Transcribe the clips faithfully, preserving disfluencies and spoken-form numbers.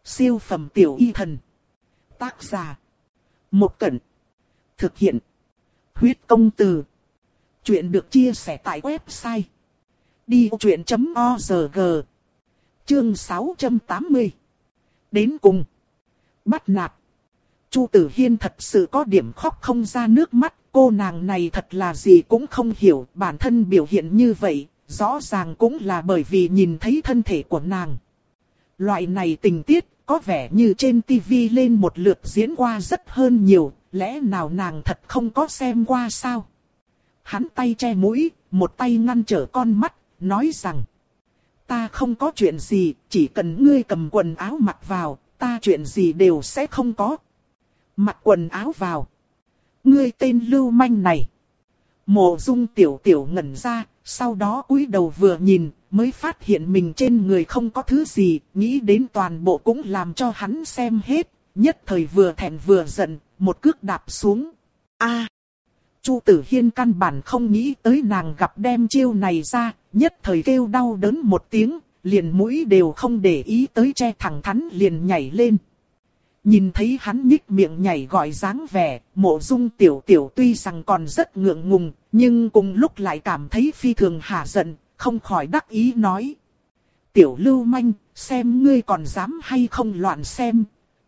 Siêu phẩm tiểu y thần. Tác giả. Một Cẩn. Thực hiện. Huyết công từ. Chuyện được chia sẻ tại website đi vô chuyện chấm org. Chương sáu trăm tám mươi. Đến cùng. Bắt nạt. Chu Tử Hiên thật sự có điểm khóc không ra nước mắt. Cô nàng này thật là gì cũng không hiểu. Bản thân biểu hiện như vậy, rõ ràng cũng là bởi vì nhìn thấy thân thể của nàng. Loại này tình tiết, có vẻ như trên tivi lên một lượt diễn qua rất hơn nhiều, lẽ nào nàng thật không có xem qua sao? Hắn tay che mũi, một tay ngăn trở con mắt, nói rằng: ta không có chuyện gì, chỉ cần ngươi cầm quần áo mặc vào, ta chuyện gì đều sẽ không có. Mặc quần áo vào. Ngươi tên lưu manh này. Mộ Dung tiểu tiểu ngẩn ra, sau đó cúi đầu vừa nhìn, mới phát hiện mình trên người không có thứ gì, nghĩ đến toàn bộ cũng làm cho hắn xem hết, nhất thời vừa thẹn vừa giận, một cước đạp xuống. A, Chu Tử Hiên căn bản không nghĩ tới nàng gặp đem chiêu này ra, nhất thời kêu đau đớn một tiếng, liền mũi đều không để ý tới che thẳng thắn liền nhảy lên. Nhìn thấy hắn nhích miệng nhảy gọi dáng vẻ, Mộ Dung tiểu tiểu tuy rằng còn rất ngượng ngùng, nhưng cùng lúc lại cảm thấy phi thường hả giận, không khỏi đắc ý nói: tiểu lưu manh, xem ngươi còn dám hay không loạn xem.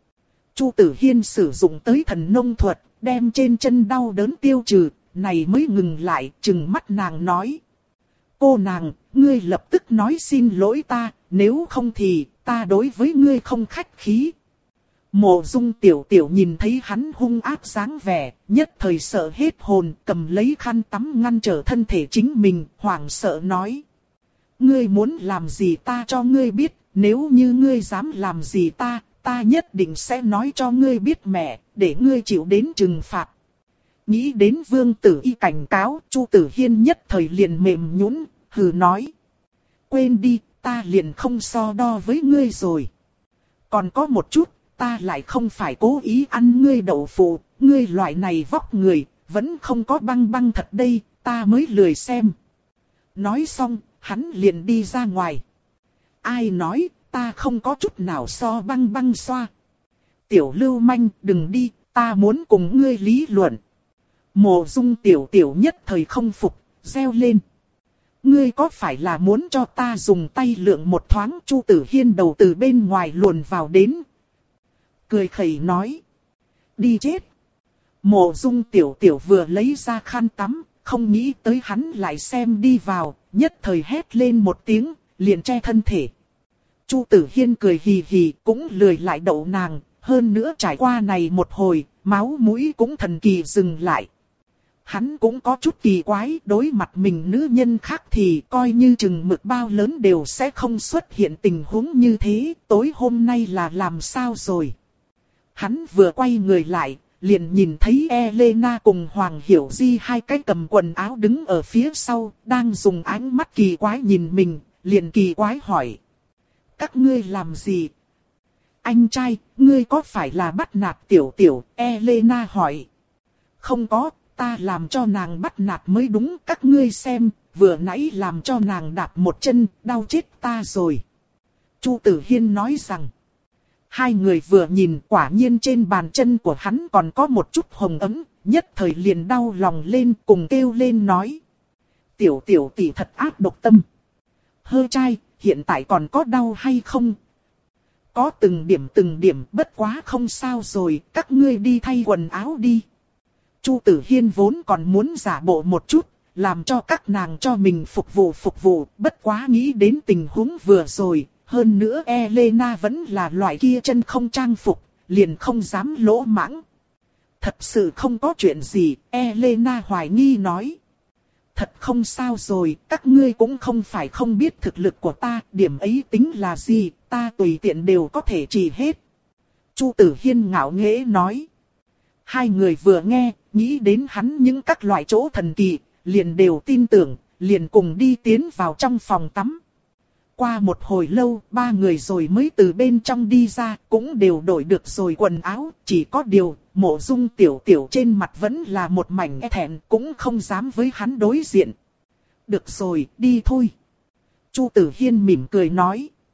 Chu Tử Hiên sử dụng tới thần nông thuật, đem trên chân đau đớn tiêu trừ, này mới ngừng lại, trừng mắt nàng nói: cô nàng, ngươi lập tức nói xin lỗi ta, nếu không thì ta đối với ngươi không khách khí. Mộ Dung tiểu tiểu nhìn thấy hắn hung ác dáng vẻ, nhất thời sợ hết hồn, cầm lấy khăn tắm ngăn trở thân thể chính mình, hoảng sợ nói: ngươi muốn làm gì ta cho ngươi biết, nếu như ngươi dám làm gì ta, ta nhất định sẽ nói cho ngươi biết mẹ, để ngươi chịu đến trừng phạt. Nghĩ đến Vương Tử Y cảnh cáo, Chu Tử Hiên nhất thời liền mềm nhũn, hừ nói: quên đi, ta liền không so đo với ngươi rồi. Còn có một chút, ta lại không phải cố ý ăn ngươi đậu phụ, ngươi loại này vóc người, vẫn không có băng băng thật đây, ta mới lười xem. Nói xong, hắn liền đi ra ngoài. Ai nói, ta không có chút nào so băng băng xoa. Tiểu lưu manh, đừng đi, ta muốn cùng ngươi lý luận. Mộ Dung tiểu tiểu nhất thời không phục, reo lên: ngươi có phải là muốn cho ta dùng tay lượng một thoáng? Chu Tử Hiên đầu từ bên ngoài luồn vào đến, cười khẩy nói: đi chết. Mộ Dung tiểu tiểu vừa lấy ra khăn tắm, không nghĩ tới hắn lại xem đi vào, nhất thời hét lên một tiếng, liền che thân thể. Chu Tử Hiên cười hì hì, cũng lười lại đậu nàng, hơn nữa trải qua này một hồi, máu mũi cũng thần kỳ dừng lại. Hắn cũng có chút kỳ quái, đối mặt mình nữ nhân khác thì coi như chừng mực bao lớn đều sẽ không xuất hiện tình huống như thế, tối hôm nay là làm sao rồi. Hắn vừa quay người lại, liền nhìn thấy Elena cùng Hoàng Hiểu Di hai cái cầm quần áo đứng ở phía sau, đang dùng ánh mắt kỳ quái nhìn mình, liền kỳ quái hỏi: các ngươi làm gì? Anh trai, ngươi có phải là bắt nạt tiểu tiểu? Elena hỏi. Không có, ta làm cho nàng bắt nạt mới đúng, các ngươi xem, vừa nãy làm cho nàng đạp một chân, đau chết ta rồi. Chu Tử Hiên nói rằng. Hai người vừa nhìn, quả nhiên trên bàn chân của hắn còn có một chút hồng ấm, nhất thời liền đau lòng lên, cùng kêu lên nói: tiểu tiểu tỷ thật ác độc tâm. Hơ trai, hiện tại còn có đau hay không? Có từng điểm từng điểm, bất quá không sao rồi, các ngươi đi thay quần áo đi. Chu Tử Hiên vốn còn muốn giả bộ một chút, làm cho các nàng cho mình phục vụ phục vụ, bất quá nghĩ đến tình huống vừa rồi. Hơn nữa Elena vẫn là loại kia chân không trang phục, liền không dám lỗ mãng. Thật sự không có chuyện gì, Elena hoài nghi nói. Thật không sao rồi, các ngươi cũng không phải không biết thực lực của ta, điểm ấy tính là gì, ta tùy tiện đều có thể trị hết. Chu Tử Hiên ngạo nghễ nói. Hai người vừa nghe, nghĩ đến hắn những các loại chỗ thần kỳ, liền đều tin tưởng, liền cùng đi tiến vào trong phòng tắm. Qua một hồi lâu, ba người rồi mới từ bên trong đi ra, cũng đều đổi được rồi quần áo, chỉ có điều, Mộ Dung tiểu tiểu trên mặt vẫn là một mảnh e thẹn, cũng không dám với hắn đối diện. Được rồi, đi thôi. Chu Tử Hiên mỉm cười nói.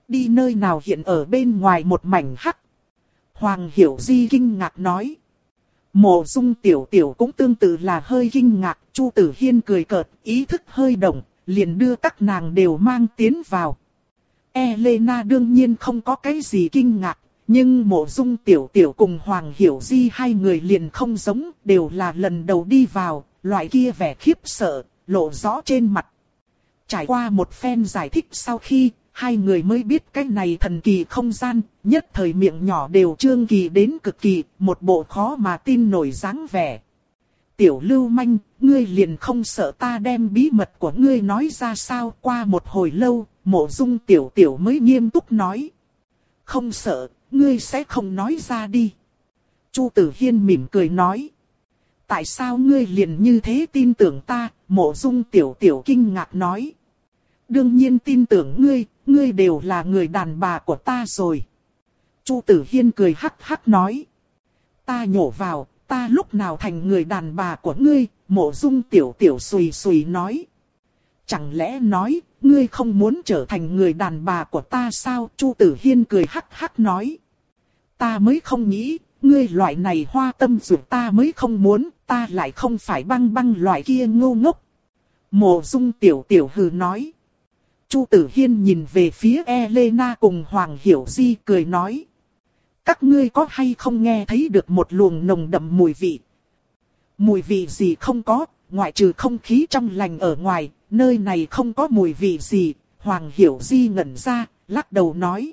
Đi nơi nào hiện ở bên ngoài một mảnh hắc. Hoàng Hiểu Di kinh ngạc nói. Mộ Dung Tiểu Tiểu cũng tương tự là hơi kinh ngạc. Chu Tử Hiên cười cợt, ý thức hơi động, liền đưa các nàng đều mang tiến vào. Elena đương nhiên không có cái gì kinh ngạc. Nhưng Mộ Dung Tiểu Tiểu cùng Hoàng Hiểu Di hai người liền không giống, đều là lần đầu đi vào, loại kia vẻ khiếp sợ, lộ rõ trên mặt. Trải qua một phen giải thích sau khi, hai người mới biết cái này thần kỳ không gian, nhất thời miệng nhỏ đều trương kỳ đến cực kỳ, một bộ khó mà tin nổi dáng vẻ. Tiểu lưu manh, ngươi liền không sợ ta đem bí mật của ngươi nói ra sao? Qua một hồi lâu, Mộ Dung Tiểu Tiểu mới nghiêm túc nói. Không sợ, ngươi sẽ không nói ra đi. Chu Tử Hiên mỉm cười nói. Tại sao ngươi liền như thế tin tưởng ta? Mộ Dung Tiểu Tiểu kinh ngạc nói. Đương nhiên tin tưởng ngươi, ngươi đều là người đàn bà của ta rồi. Chu Tử Hiên cười hắc hắc nói. Ta nhổ vào, ta lúc nào thành người đàn bà của ngươi? Mộ Dung Tiểu Tiểu xùy xùy nói. Chẳng lẽ nói, ngươi không muốn trở thành người đàn bà của ta sao? Chu Tử Hiên cười hắc hắc nói. Ta mới không nghĩ, ngươi loại này hoa tâm dù ta mới không muốn, ta lại không phải băng băng loại kia ngu ngốc. Mộ Dung Tiểu Tiểu hừ nói. Chu Tử Hiên nhìn về phía Elena cùng Hoàng Hiểu Di cười nói. Các ngươi có hay không nghe thấy được một luồng nồng đậm mùi vị? Mùi vị gì không có, ngoại trừ không khí trong lành ở ngoài, nơi này không có mùi vị gì. Hoàng Hiểu Di ngẩn ra, lắc đầu nói.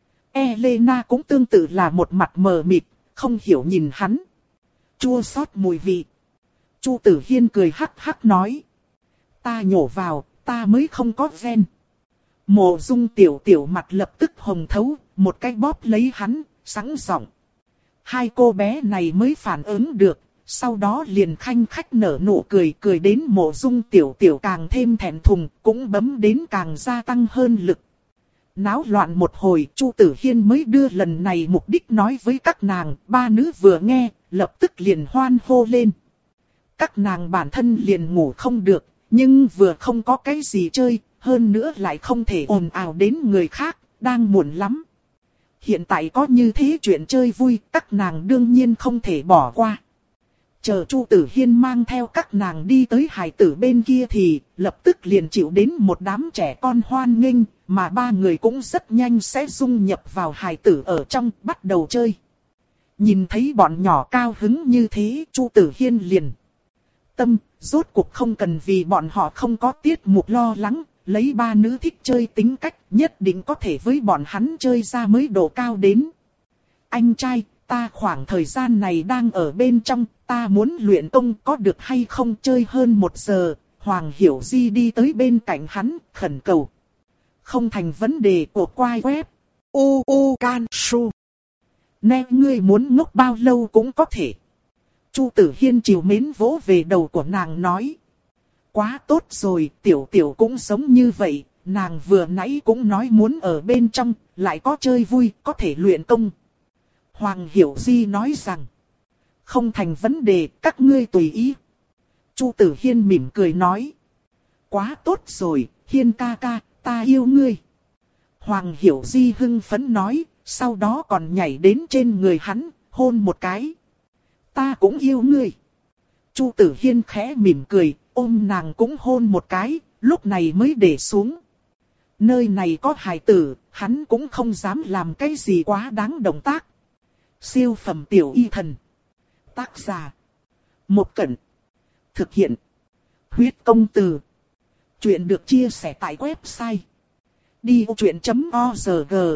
Elena cũng tương tự là một mặt mờ mịt, không hiểu nhìn hắn. Chua xót mùi vị. Chu Tử Hiên cười hắc hắc nói. Ta nhổ vào, ta mới không có gen. Mộ Dung Tiểu Tiểu mặt lập tức hồng thấu, một cái bóp lấy hắn, sẵn giọng. Hai cô bé này mới phản ứng được, sau đó liền khanh khách nở nụ cười, cười đến Mộ Dung Tiểu Tiểu càng thêm thẹn thùng, cũng bấm đến càng gia tăng hơn lực. Náo loạn một hồi, Chu Tử Hiên mới đưa lần này mục đích nói với các nàng, ba nữ vừa nghe, lập tức liền hoan hô lên. Các nàng bản thân liền ngủ không được, nhưng vừa không có cái gì chơi, hơn nữa lại không thể ồn ào đến người khác, đang muộn lắm. Hiện tại có như thế chuyện chơi vui, các nàng đương nhiên không thể bỏ qua. Chờ Chu Tử Hiên mang theo các nàng đi tới hài tử bên kia thì lập tức liền chịu đến một đám trẻ con hoan nghênh, mà ba người cũng rất nhanh sẽ dung nhập vào hài tử ở trong, bắt đầu chơi. Nhìn thấy bọn nhỏ cao hứng như thế, Chu Tử Hiên liền tâm, rốt cuộc không cần vì bọn họ không có tiết mục lo lắng, lấy ba nữ thích chơi tính cách, nhất định có thể với bọn hắn chơi ra mới độ cao đến. Anh trai, ta khoảng thời gian này đang ở bên trong, ta muốn luyện công có được hay không? Chơi hơn một giờ, Hoàng Hiểu Di đi tới bên cạnh hắn, khẩn cầu. Không thành vấn đề của quai web. U U Can Su. Nè ngươi muốn ngốc bao lâu cũng có thể. Chu Tử Hiên chiều mến vỗ về đầu của nàng nói. Quá tốt rồi, Tiểu Tiểu cũng giống như vậy, nàng vừa nãy cũng nói muốn ở bên trong, lại có chơi vui, có thể luyện công. Hoàng Hiểu Di nói rằng. Không thành vấn đề, các ngươi tùy ý. Chu Tử Hiên mỉm cười nói. Quá tốt rồi, Hiên ca ca, ta yêu ngươi. Hoàng Hiểu Di hưng phấn nói, sau đó còn nhảy đến trên người hắn, hôn một cái. Ta cũng yêu ngươi. Chu Tử Hiên khẽ mỉm cười, ôm nàng cũng hôn một cái, lúc này mới để xuống. Nơi này có hài tử, hắn cũng không dám làm cái gì quá đáng động tác. Siêu phẩm tiểu y thần. Tác giả. Một Cẩn. Thực hiện. Huyết công từ. Chuyện được chia sẻ tại website. đi vô chuyện chấm org.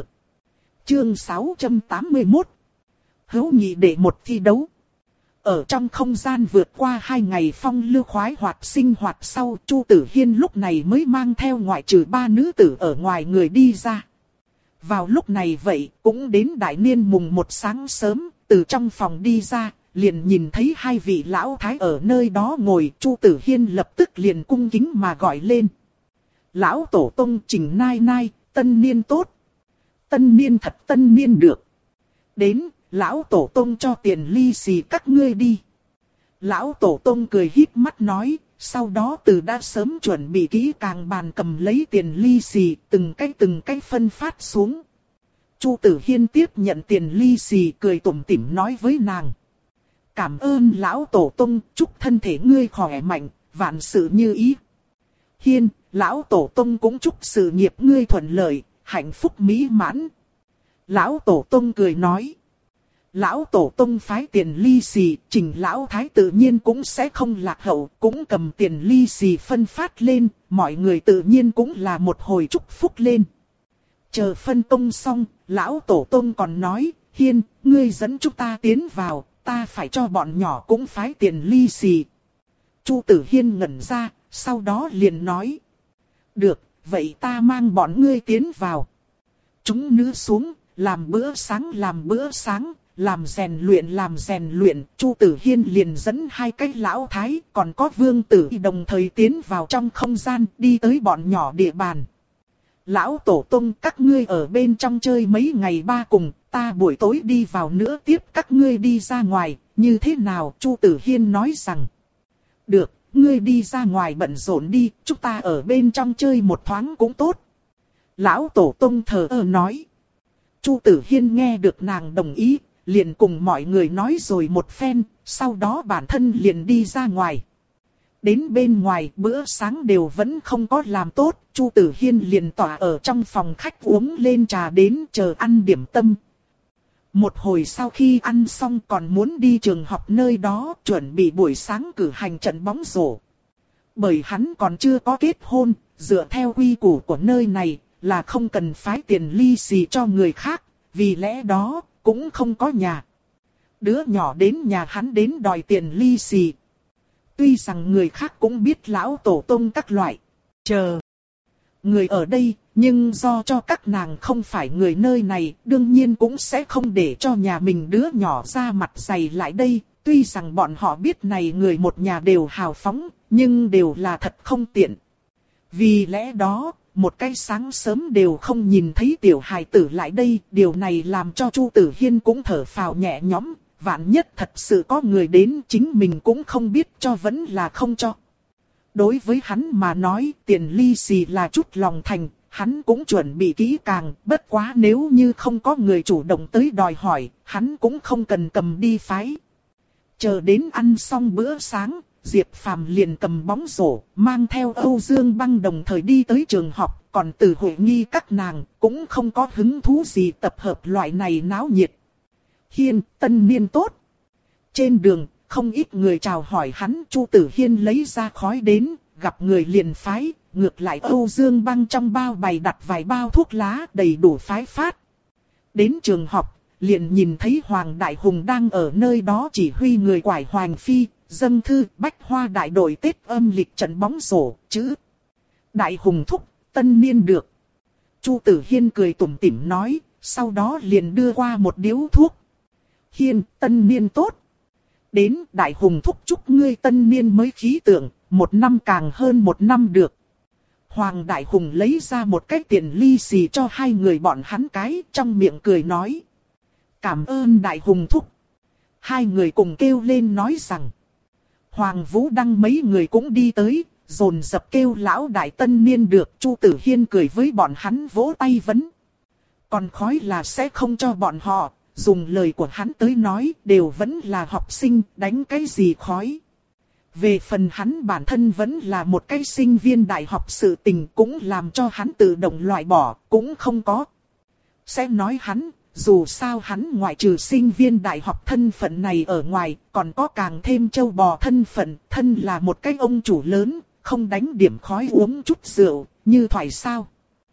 Chương sáu trăm tám mươi mốt. Hữu nghị để một thi đấu. Ở trong không gian vượt qua hai ngày phong lưu khoái hoạt sinh hoạt sau, Chu Tử Hiên lúc này mới mang theo ngoại trừ ba nữ tử ở ngoài người đi ra. Vào lúc này vậy, cũng đến đại niên mùng một sáng sớm, từ trong phòng đi ra, liền nhìn thấy hai vị lão thái ở nơi đó ngồi. Chu Tử Hiên lập tức liền cung kính mà gọi lên. Lão tổ tông Trình Nai Nai, tân niên tốt. Tân niên thật tân niên được. Đến, lão tổ tông cho tiền ly xì các ngươi đi. Lão tổ tông cười híp mắt nói, Sau đó từ đã sớm chuẩn bị kỹ càng bàn cầm lấy tiền ly xì, từng cái từng cái phân phát xuống. Chu Tử Hiên tiếp nhận tiền ly xì, cười tủm tỉm nói với nàng. Cảm ơn lão tổ tông, chúc thân thể ngươi khỏe mạnh, vạn sự như ý. Hiên, lão tổ tông cũng chúc sự nghiệp ngươi thuận lợi, hạnh phúc mỹ mãn. Lão tổ tông cười nói. Lão tổ tông phái tiền ly xì, Trình lão thái tự nhiên cũng sẽ không lạc hậu, cũng cầm tiền ly xì phân phát lên, mọi người tự nhiên cũng là một hồi chúc phúc lên. Chờ phân công xong, lão tổ tông còn nói, Hiên, ngươi dẫn chúng ta tiến vào, ta phải cho bọn nhỏ cũng phái tiền ly xì. Chu Tử Hiên ngẩn ra, sau đó liền nói. Được, vậy ta mang bọn ngươi tiến vào. Chúng nữ xuống, làm bữa sáng làm bữa sáng, làm rèn luyện làm rèn luyện. Chu Tử Hiên liền dẫn hai cái lão thái, còn có Vương Tử đồng thời tiến vào trong không gian, đi tới bọn nhỏ địa bàn. Lão tổ tông, các ngươi ở bên trong chơi mấy ngày ba cùng, ta buổi tối đi vào nữa tiếp các ngươi đi ra ngoài, như thế nào? Chu Tử Hiên nói rằng. Được, ngươi đi ra ngoài bận rộn đi, chúng ta ở bên trong chơi một thoáng cũng tốt. Lão tổ tông thờ ơ nói. Chu Tử Hiên nghe được nàng đồng ý, liền cùng mọi người nói rồi một phen, sau đó bản thân liền đi ra ngoài. Đến bên ngoài bữa sáng đều vẫn không có làm tốt, Chu Tử Hiên liền tỏa ở trong phòng khách uống lên trà đến chờ ăn điểm tâm. Một hồi sau khi ăn xong còn muốn đi trường học nơi đó chuẩn bị buổi sáng cử hành trận bóng rổ. Bởi hắn còn chưa có kết hôn, dựa theo quy củ của nơi này là không cần phái tiền ly xì cho người khác, vì lẽ đó cũng không có nhà. Đứa nhỏ đến nhà hắn đến đòi tiền ly xì. Tuy rằng người khác cũng biết lão tổ tông các loại, chờ người ở đây, nhưng do cho các nàng không phải người nơi này, đương nhiên cũng sẽ không để cho nhà mình đứa nhỏ ra mặt dày lại đây. Tuy rằng bọn họ biết này người một nhà đều hào phóng, nhưng đều là thật không tiện. Vì lẽ đó, một cái sáng sớm đều không nhìn thấy tiểu hài tử lại đây, điều này làm cho Chu Tử Hiên cũng thở phào nhẹ nhõm. Vạn nhất thật sự có người đến, chính mình cũng không biết cho vẫn là không cho. Đối với hắn mà nói, tiền ly xì là chút lòng thành, hắn cũng chuẩn bị kỹ càng, bất quá nếu như không có người chủ động tới đòi hỏi, hắn cũng không cần cầm đi phái. Chờ đến ăn xong bữa sáng, Diệp Phàm liền cầm bóng rổ, mang theo Âu Dương Băng đồng thời đi tới trường học, còn Từ Huệ Nghi các nàng cũng không có hứng thú gì tập hợp loại này náo nhiệt. Hiên, tân niên tốt. Trên đường, không ít người chào hỏi hắn, Chu Tử Hiên lấy ra khói đến, gặp người liền phái, ngược lại Âu Dương Băng trong bao bày đặt vài bao thuốc lá đầy đủ phái phát. Đến trường học, liền nhìn thấy Hoàng Đại Hùng đang ở nơi đó chỉ huy người quải Hoàng Phi, dâng thư Bách Hoa đại đội Tết âm lịch trận bóng rổ, chữ. Đại Hùng thúc, tân niên được. Chu Tử Hiên cười tủm tỉm nói, sau đó liền đưa qua một điếu thuốc. Hiên, tân niên tốt. Đến Đại Hùng thúc chúc ngươi tân niên mới khí tượng, một năm càng hơn một năm được. Hoàng Đại Hùng lấy ra một cái tiền ly xì cho hai người bọn hắn cái, trong miệng cười nói. Cảm ơn Đại Hùng thúc. Hai người cùng kêu lên nói rằng. Hoàng Vũ Đăng mấy người cũng đi tới, dồn dập kêu lão đại tân niên được. Chu Tử Hiên cười với bọn hắn vỗ tay vấn. Còn khói là sẽ không cho bọn họ. Dùng lời của hắn tới nói đều vẫn là học sinh, đánh cái gì khói. Về phần hắn bản thân vẫn là một cái sinh viên đại học, sự tình cũng làm cho hắn tự động loại bỏ, cũng không có. Sẽ nói hắn, dù sao hắn ngoại trừ sinh viên đại học thân phận này ở ngoài, còn có càng thêm châu bò thân phận, thân là một cái ông chủ lớn, không đánh điểm khói uống chút rượu, như thoại sao.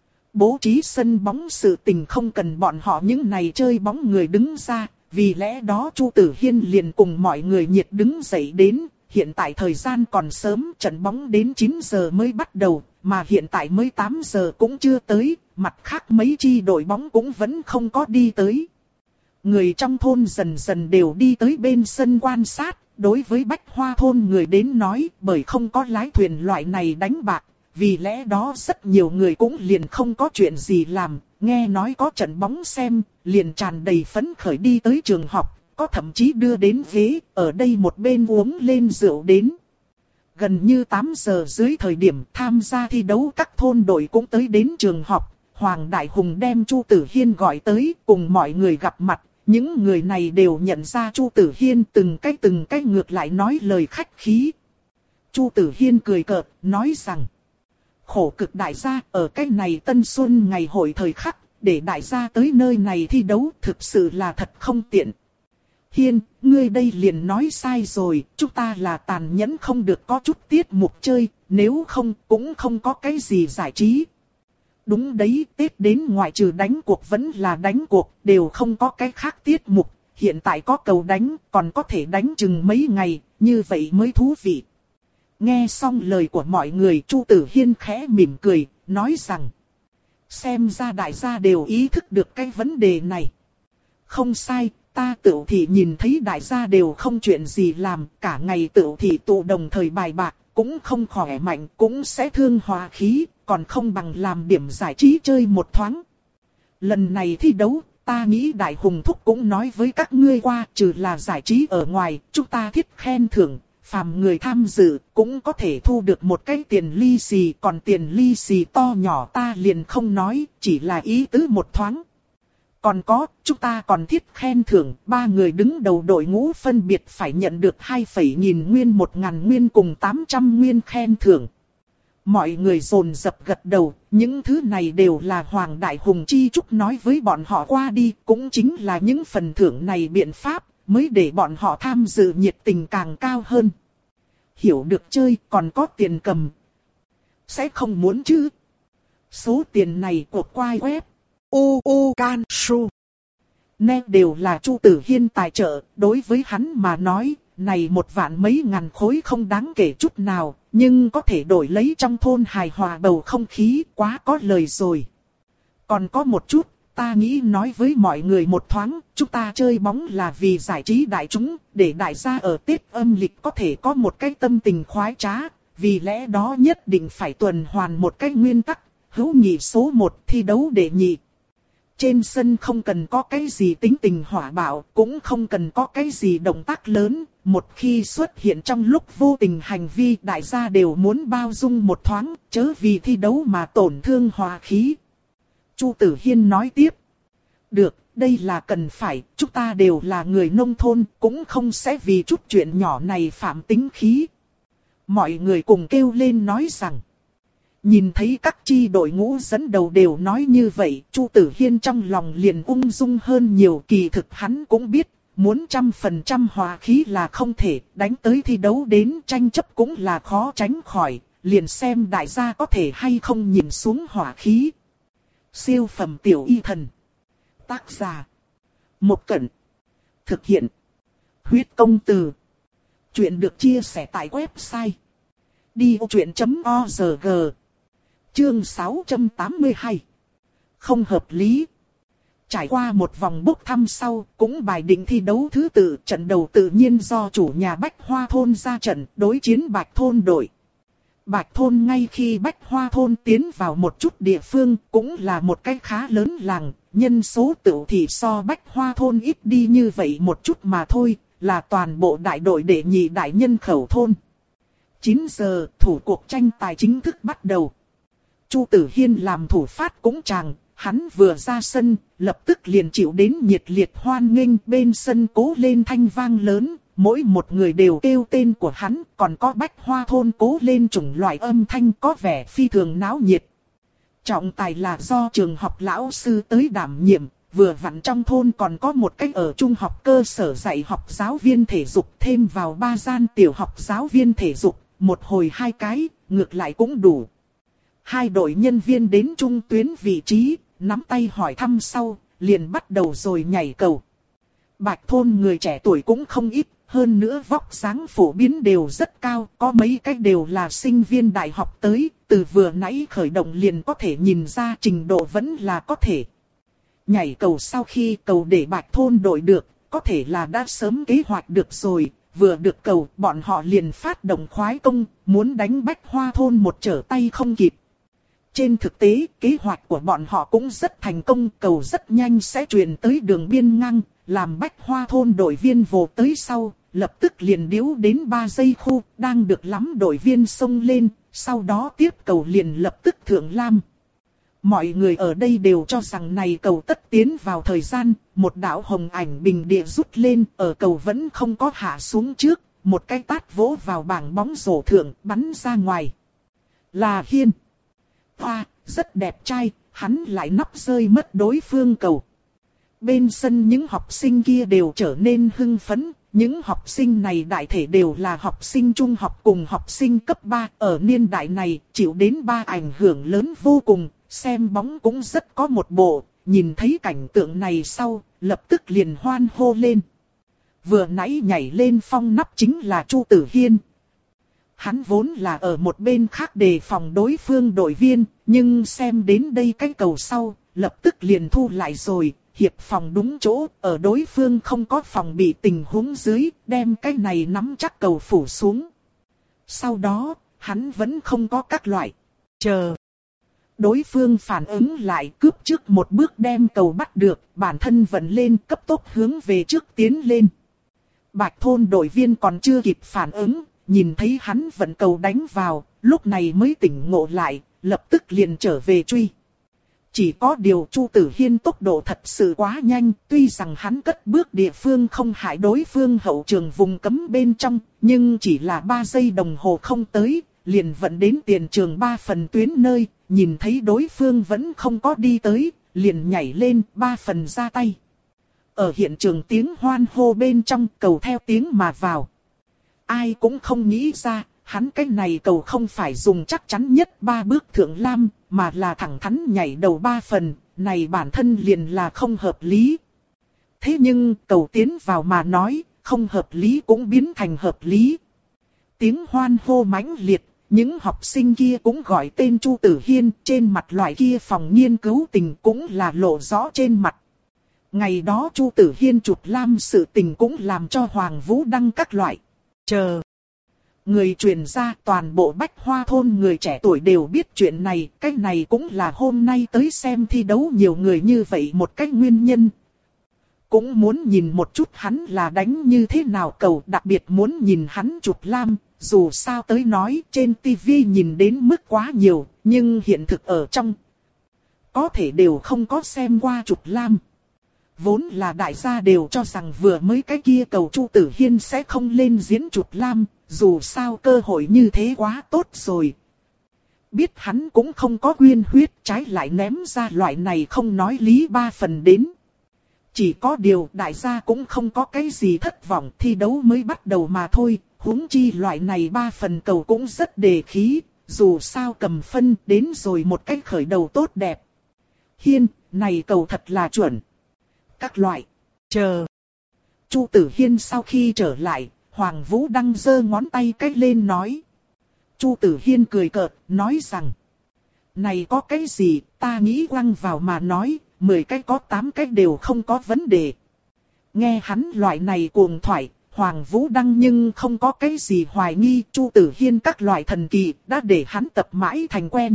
Bố trí sân bóng sự tình không cần bọn họ những này chơi bóng người đứng ra, vì lẽ đó Chu Tử Hiên liền cùng mọi người nhiệt đứng dậy đến. Hiện tại thời gian còn sớm, trận bóng đến chín giờ mới bắt đầu, mà hiện tại mới tám giờ cũng chưa tới, mặt khác mấy chi đội bóng cũng vẫn không có đi tới. Người trong thôn dần dần đều đi tới bên sân quan sát, đối với Bách Hoa thôn người đến nói, bởi không có lái thuyền loại này đánh bạc, vì lẽ đó rất nhiều người cũng liền không có chuyện gì làm, nghe nói có trận bóng xem, liền tràn đầy phấn khởi đi tới trường học. Có thậm chí đưa đến ghế, ở đây một bên uống lên rượu đến. gần như tám giờ dưới thời điểm tham gia thi đấu các thôn đội cũng tới đến trường học. Hoàng Đại Hùng đem Chu Tử Hiên gọi tới cùng mọi người gặp mặt. Những người này đều nhận ra Chu Tử Hiên từng cái từng cái ngược lại nói lời khách khí. Chu Tử Hiên cười cợt, nói rằng: khổ cực đại gia ở cái này Tân Xuân ngày hội thời khắc, để đại gia tới nơi này thi đấu thực sự là thật không tiện. Hiên, ngươi đây liền nói sai rồi, chúng ta là tàn nhẫn không được có chút tiết mục chơi, nếu không cũng không có cái gì giải trí. Đúng đấy, Tết đến ngoại trừ đánh cuộc vẫn là đánh cuộc, đều không có cái khác tiết mục, hiện tại có cầu đánh, còn có thể đánh chừng mấy ngày, như vậy mới thú vị. Nghe xong lời của mọi người, Chu Tử Hiên khẽ mỉm cười, nói rằng: xem ra đại gia đều ý thức được cái vấn đề này. Không sai, ta tựu thị nhìn thấy đại gia đều không chuyện gì làm, cả ngày tựu thị tụ đồng thời bài bạc, cũng không khỏe mạnh, cũng sẽ thương hòa khí, còn không bằng làm điểm giải trí chơi một thoáng. Lần này thi đấu, ta nghĩ Đại Hùng Thúc cũng nói với các ngươi qua, trừ là giải trí ở ngoài, chúng ta thiết khen thưởng, phàm người tham dự, cũng có thể thu được một cái tiền ly xì, còn tiền ly xì to nhỏ ta liền không nói, chỉ là ý tứ một thoáng. Còn có, chúng ta còn thiết khen thưởng, ba người đứng đầu đội ngũ phân biệt phải nhận được hai phẩy nghìn nguyên, một ngàn nguyên cùng tám trăm nguyên khen thưởng. Mọi người dồn dập gật đầu, những thứ này đều là Hoàng Đại Hùng chi chúc nói với bọn họ qua đi, cũng chính là những phần thưởng này biện pháp, mới để bọn họ tham dự nhiệt tình càng cao hơn. Hiểu được chơi, còn có tiền cầm. Sẽ không muốn chứ? Số tiền này của quai web u u can su nè đều là Chu Tử Hiên tài trợ, đối với hắn mà nói, này một vạn mấy ngàn khối không đáng kể chút nào, nhưng có thể đổi lấy trong thôn hài hòa bầu không khí, quá có lời rồi. Còn có một chút, ta nghĩ nói với mọi người một thoáng, chúng ta chơi bóng là vì giải trí đại chúng, để đại gia ở Tết âm lịch có thể có một cái tâm tình khoái trá, vì lẽ đó nhất định phải tuần hoàn một cái nguyên tắc, hữu nghị số một thi đấu đệ nhị. Trên sân không cần có cái gì tính tình hỏa bạo, cũng không cần có cái gì động tác lớn, một khi xuất hiện trong lúc vô tình hành vi đại gia đều muốn bao dung một thoáng, chớ vì thi đấu mà tổn thương hòa khí. Chu Tử Hiên nói tiếp: được, đây là cần phải, chúng ta đều là người nông thôn, cũng không sẽ vì chút chuyện nhỏ này phạm tính khí. Mọi người cùng kêu lên nói rằng. Nhìn thấy các chi đội ngũ dẫn đầu đều nói như vậy, Chu Tử Hiên trong lòng liền ung dung hơn nhiều. Kỳ thực hắn cũng biết, muốn trăm phần trăm hòa khí là không thể, đánh tới thi đấu đến tranh chấp cũng là khó tránh khỏi, liền xem đại gia có thể hay không nhìn xuống hỏa khí. Siêu phẩm tiểu y thần. Tác giả: Một Cẩn. Thực hiện: Huyết Công Từ. Chuyện được chia sẻ tại website đi vô chuyện chấm org. Chương sáu trăm tám mươi hai. Không hợp lý. Trải qua một vòng bốc thăm sau, cũng bài định thi đấu thứ tự, trận đầu tự nhiên do chủ nhà Bách Hoa Thôn ra trận, đối chiến Bạch Thôn đội. Bạch Thôn ngay khi Bách Hoa Thôn tiến vào một chút địa phương, cũng là một cái khá lớn làng, nhân số tựu thì so Bách Hoa Thôn ít đi như vậy một chút mà thôi, là toàn bộ đại đội đệ nhị đại nhân khẩu thôn. chín giờ, thủ cuộc tranh tài chính thức bắt đầu. Chu Tử Hiên làm thủ phát cũng chàng, hắn vừa ra sân, lập tức liền chịu đến nhiệt liệt hoan nghênh, bên sân cố lên thanh vang lớn, mỗi một người đều kêu tên của hắn, còn có Bách Hoa Thôn cố lên chủng loại âm thanh có vẻ phi thường náo nhiệt. Trọng tài là do trường học lão sư tới đảm nhiệm, vừa vặn trong thôn còn có một cách ở trung học cơ sở dạy học giáo viên thể dục, thêm vào ba gian tiểu học giáo viên thể dục, một hồi hai cái, ngược lại cũng đủ. Hai đội nhân viên đến trung tuyến vị trí, nắm tay hỏi thăm sau, liền bắt đầu rồi nhảy cầu. Bạch Thôn người trẻ tuổi cũng không ít, hơn nữa vóc dáng phổ biến đều rất cao, có mấy cách đều là sinh viên đại học tới, từ vừa nãy khởi động liền có thể nhìn ra trình độ vẫn là có thể. Nhảy cầu sau khi cầu để Bạch Thôn đội được, có thể là đã sớm kế hoạch được rồi, vừa được cầu bọn họ liền phát động khoái công, muốn đánh Bách Hoa Thôn một trở tay không kịp. Trên thực tế, kế hoạch của bọn họ cũng rất thành công, cầu rất nhanh sẽ truyền tới đường biên ngang, làm Bách Hoa Thôn đội viên vồ tới sau, lập tức liền điếu đến ba giây khu, đang được lắm đội viên xông lên, sau đó tiếp cầu liền lập tức thượng lam. Mọi người ở đây đều cho rằng này cầu tất tiến vào thời gian, một đạo hồng ảnh bình địa rút lên, ở cầu vẫn không có hạ xuống trước, một cái tát vỗ vào bảng bóng rổ thượng, bắn ra ngoài. Là Hiên. Hoa, rất đẹp trai, hắn lại nắp rơi mất đối phương cầu. Bên sân những học sinh kia đều trở nên hưng phấn, những học sinh này đại thể đều là học sinh trung học cùng học sinh cấp ba, ở niên đại này chịu đến ba ảnh hưởng lớn vô cùng, xem bóng cũng rất có một bộ, nhìn thấy cảnh tượng này sau, lập tức liền hoan hô lên. Vừa nãy nhảy lên phong nắp chính là Chu Tử Hiên. Hắn vốn là ở một bên khác đề phòng đối phương đội viên, nhưng xem đến đây cái cầu sau, lập tức liền thu lại rồi, hiệp phòng đúng chỗ, ở đối phương không có phòng bị tình huống dưới, đem cái này nắm chắc cầu phủ xuống. Sau đó, hắn vẫn không có các loại chờ. Đối phương phản ứng lại cướp trước một bước đem cầu bắt được, bản thân vận lên cấp tốc hướng về trước tiến lên. Bạch thôn đội viên còn chưa kịp phản ứng, nhìn thấy hắn vận cầu đánh vào, lúc này mới tỉnh ngộ lại, lập tức liền trở về truy. Chỉ có điều Chu Tử Hiên tốc độ thật sự quá nhanh, tuy rằng hắn cất bước địa phương không hại đối phương hậu trường vùng cấm bên trong, nhưng chỉ là ba giây đồng hồ không tới, liền vận đến tiền trường ba phần tuyến nơi, nhìn thấy đối phương vẫn không có đi tới, liền nhảy lên ba phần ra tay. Ở hiện trường tiếng hoan hô bên trong cầu theo tiếng mà vào. Ai cũng không nghĩ ra, hắn cái này cầu không phải dùng chắc chắn nhất ba bước thượng lam, mà là thẳng thắn nhảy đầu ba phần, này bản thân liền là không hợp lý. Thế nhưng cầu tiến vào mà nói, không hợp lý cũng biến thành hợp lý. Tiếng hoan hô mãnh liệt, những học sinh kia cũng gọi tên Chu Tử Hiên, trên mặt loại kia phòng nghiên cứu tình cũng là lộ rõ trên mặt. Ngày đó Chu Tử Hiên chụp lam sự tình cũng làm cho Hoàng Vũ Đăng các loại chờ. Người truyền ra toàn bộ Bách Hoa thôn người trẻ tuổi đều biết chuyện này, cái này cũng là hôm nay tới xem thi đấu nhiều người như vậy một cách nguyên nhân. Cũng muốn nhìn một chút hắn là đánh như thế nào cầu, đặc biệt muốn nhìn hắn chụp lam, dù sao tới nói trên tivi nhìn đến mức quá nhiều, nhưng hiện thực ở trong có thể đều không có xem qua chụp lam. Vốn là đại gia đều cho rằng vừa mới cái kia cầu Chu Tử Hiên sẽ không lên diễn chụp lam, dù sao cơ hội như thế quá tốt rồi. Biết hắn cũng không có quyên huyết, trái lại ném ra loại này không nói lý ba phần đến. Chỉ có điều đại gia cũng không có cái gì thất vọng, thi đấu mới bắt đầu mà thôi, huống chi loại này ba phần cầu cũng rất đề khí, dù sao cầm phân đến rồi một cách khởi đầu tốt đẹp. Hiên, này cầu thật là chuẩn. Các loại chờ. Chu Tử Hiên sau khi trở lại, Hoàng Vũ Đăng giơ ngón tay cách lên nói. Chu Tử Hiên cười cợt, nói rằng. Này có cái gì, ta nghĩ quăng vào mà nói, mười cái có tám cái đều không có vấn đề. Nghe hắn loại này cuồng thoại, Hoàng Vũ Đăng nhưng không có cái gì hoài nghi. Chu Tử Hiên các loại thần kỳ đã để hắn tập mãi thành quen.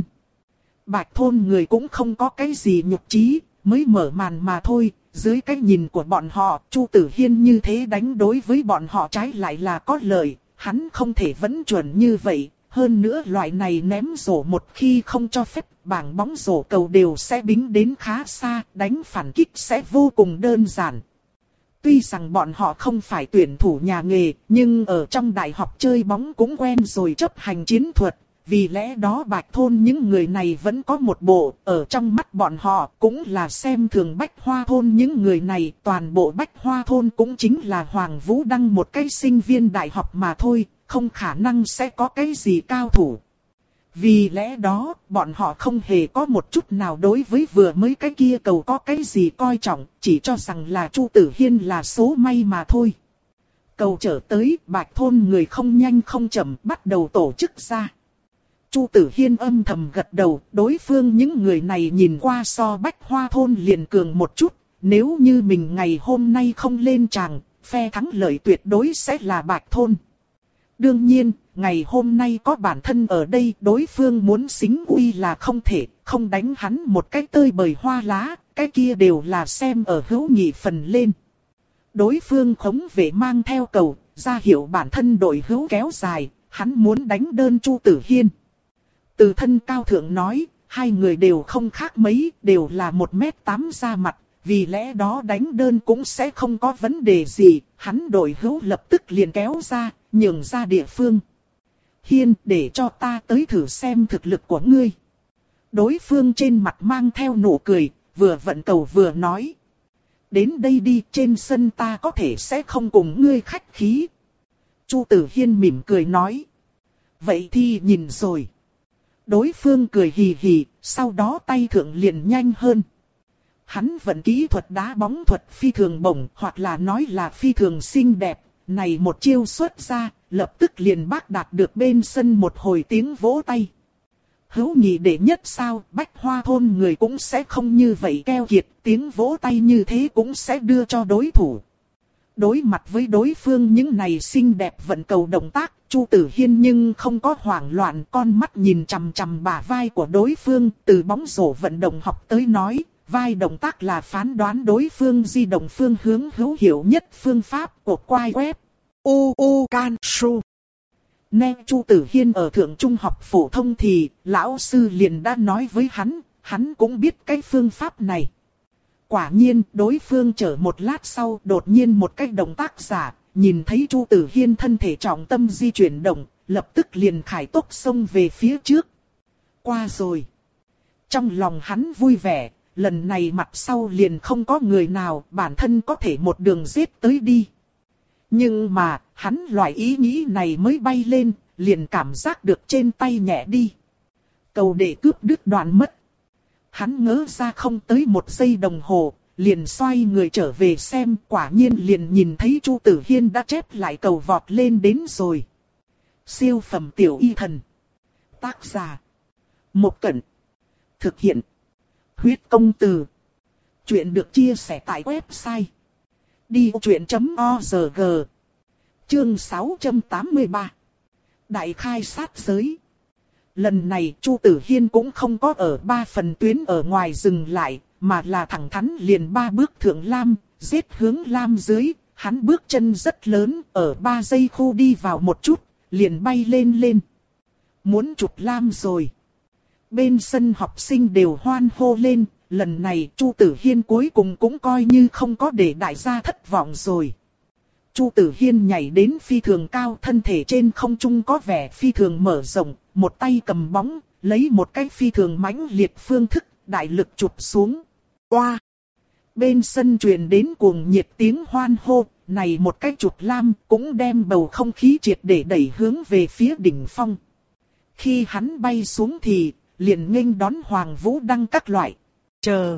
Bạch thôn người cũng không có cái gì nhục trí, mới mở màn mà thôi. Dưới cái nhìn của bọn họ, Chu Tử Hiên như thế đánh đối với bọn họ trái lại là có lợi, hắn không thể vẫn chuẩn như vậy. Hơn nữa loại này ném rổ một khi không cho phép, bảng bóng rổ cầu đều sẽ bính đến khá xa, đánh phản kích sẽ vô cùng đơn giản. Tuy rằng bọn họ không phải tuyển thủ nhà nghề, nhưng ở trong đại học chơi bóng cũng quen rồi chấp hành chiến thuật. Vì lẽ đó Bạch thôn những người này vẫn có một bộ, ở trong mắt bọn họ cũng là xem thường Bách Hoa thôn những người này. Toàn bộ Bách Hoa thôn cũng chính là Hoàng Vũ Đăng một cái sinh viên đại học mà thôi, không khả năng sẽ có cái gì cao thủ. Vì lẽ đó, bọn họ không hề có một chút nào đối với vừa mới cái kia cầu có cái gì coi trọng, chỉ cho rằng là Chu Tử Hiên là số may mà thôi. Cầu trở tới, Bạch thôn người không nhanh không chậm bắt đầu tổ chức ra. Chu Tử Hiên âm thầm gật đầu, đối phương những người này nhìn qua so Bách Hoa thôn liền cường một chút, nếu như mình ngày hôm nay không lên tràng, phe thắng lợi tuyệt đối sẽ là Bạch thôn. Đương nhiên, ngày hôm nay có bản thân ở đây, đối phương muốn xính uy là không thể, không đánh hắn một cái tơi bời hoa lá, cái kia đều là xem ở hữu nghị phần lên. Đối phương khống vệ mang theo cầu, ra hiệu bản thân đội hữu kéo dài, hắn muốn đánh đơn Chu Tử Hiên. Từ thân cao thượng nói, hai người đều không khác mấy, đều là một mét tám ra mặt, vì lẽ đó đánh đơn cũng sẽ không có vấn đề gì, hắn đội hữu lập tức liền kéo ra, nhường ra địa phương. Hiên, để cho ta tới thử xem thực lực của ngươi. Đối phương trên mặt mang theo nụ cười, vừa vận cầu vừa nói. Đến đây đi, trên sân ta có thể sẽ không cùng ngươi khách khí. Chu Tử Hiên mỉm cười nói. Vậy thì nhìn rồi. Đối phương cười hì hì, sau đó tay thượng liền nhanh hơn. Hắn vận kỹ thuật đá bóng thuật phi thường bổng, hoặc là nói là phi thường xinh đẹp. Này một chiêu xuất ra, lập tức liền bác đạt được bên sân một hồi tiếng vỗ tay. Hữu nhị đệ nhất sao, Bách Hoa thôn người cũng sẽ không như vậy keo kiệt, tiếng vỗ tay như thế cũng sẽ đưa cho đối thủ. Đối mặt với đối phương những này xinh đẹp vận cầu động tác, Chu Tử Hiên nhưng không có hoảng loạn, con mắt nhìn chằm chằm bả vai của đối phương, từ bóng rổ vận động học tới nói, vai động tác là phán đoán đối phương di động phương hướng hữu hiệu nhất phương pháp của quai web. U U Can Su. Nghe Chu Tử Hiên ở thượng trung học phổ thông thì, lão sư liền đã nói với hắn, hắn cũng biết cái phương pháp này. Quả nhiên, đối phương chờ một lát sau, đột nhiên một cái động tác giả, nhìn thấy Chu Tử Hiên thân thể trọng tâm di chuyển động, lập tức liền khải tốc xông về phía trước. Qua rồi. Trong lòng hắn vui vẻ, lần này mặt sau liền không có người nào, bản thân có thể một đường giết tới đi. Nhưng mà, hắn loại ý nghĩ này mới bay lên, liền cảm giác được trên tay nhẹ đi. Cầu để cướp đứt đoạn mất. Hắn ngỡ ra không tới một giây đồng hồ, liền xoay người trở về xem, quả nhiên liền nhìn thấy Chu Tử Hiên đã chép lại cầu vọt lên đến rồi. Siêu phẩm tiểu y thần. Tác giả. Một Cẩn. Thực hiện. Huyết công từ. Chuyện được chia sẻ tại website đi vô chuyện chấm org. Chương sáu trăm tám mươi ba. Đại khai sát giới. Lần này Chu Tử Hiên cũng không có ở ba phần tuyến ở ngoài dừng lại, mà là thẳng thắn liền ba bước thượng lam, giết hướng lam dưới, hắn bước chân rất lớn, ở ba giây khu đi vào một chút, liền bay lên lên. Muốn chụp lam rồi. Bên sân học sinh đều hoan hô lên, lần này Chu Tử Hiên cuối cùng cũng coi như không có để đại gia thất vọng rồi. Chu Tử Hiên nhảy đến phi thường cao, thân thể trên không trung có vẻ phi thường mở rộng, một tay cầm bóng, lấy một cái phi thường mãnh liệt phương thức, đại lực chụp xuống. Oa! Bên sân truyền đến cuồng nhiệt tiếng hoan hô, này một cái chụp lam cũng đem bầu không khí triệt để đẩy hướng về phía đỉnh phong. Khi hắn bay xuống thì, liền nghênh đón Hoàng Vũ Đăng các loại. Chờ!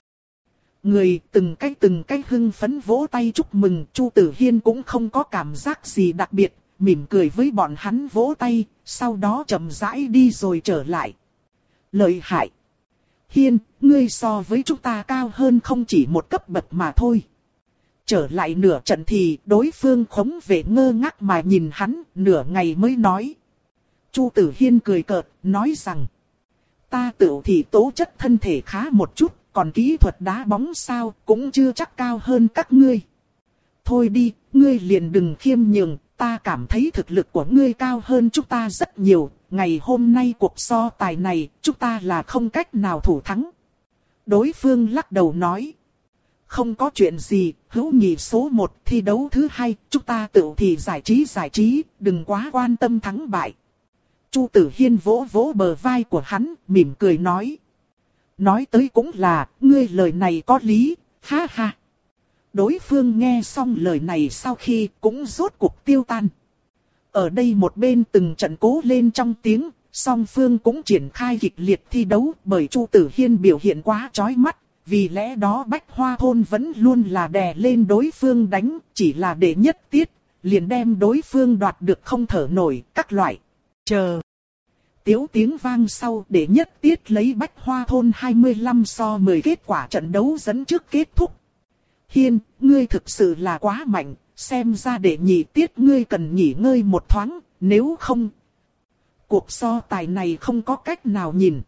Người từng cái từng cái hưng phấn vỗ tay chúc mừng, Chu Tử Hiên cũng không có cảm giác gì đặc biệt, mỉm cười với bọn hắn vỗ tay, sau đó chậm rãi đi rồi trở lại. Lợi hại! Hiên, ngươi so với chúng ta cao hơn không chỉ một cấp bậc mà thôi. Trở lại nửa trận thì đối phương khống vệ ngơ ngác mà nhìn hắn, nửa ngày mới nói. Chu Tử Hiên cười cợt, nói rằng. Ta tự thì tố chất thân thể khá một chút, còn kỹ thuật đá bóng sao, cũng chưa chắc cao hơn các ngươi. Thôi đi, ngươi liền đừng khiêm nhường, ta cảm thấy thực lực của ngươi cao hơn chúng ta rất nhiều. Ngày hôm nay cuộc so tài này, chúng ta là không cách nào thủ thắng. Đối phương lắc đầu nói. Không có chuyện gì, hữu nghị số một thi đấu thứ hai, chúng ta tự thì giải trí giải trí, đừng quá quan tâm thắng bại. Chu Tử Hiên vỗ vỗ bờ vai của hắn, mỉm cười nói. Nói tới cũng là, ngươi lời này có lý, ha ha. Đối phương nghe xong lời này sau khi cũng rốt cuộc tiêu tan. Ở đây một bên từng trận cố lên trong tiếng, song phương cũng triển khai kịch liệt thi đấu bởi Chu Tử Hiên biểu hiện quá chói mắt. Vì lẽ đó Bách Hoa thôn vẫn luôn là đè lên đối phương đánh, chỉ là để nhất tiết, liền đem đối phương đoạt được không thở nổi, các loại. Chờ. Tiếu tiếng vang sau để nhất tiết lấy Bách Hoa thôn hai mươi lăm so mười kết quả trận đấu dẫn trước kết thúc. Hiên, ngươi thực sự là quá mạnh, xem ra để nhị tiết ngươi cần nghỉ ngơi một thoáng, nếu không. Cuộc so tài này không có cách nào nhìn.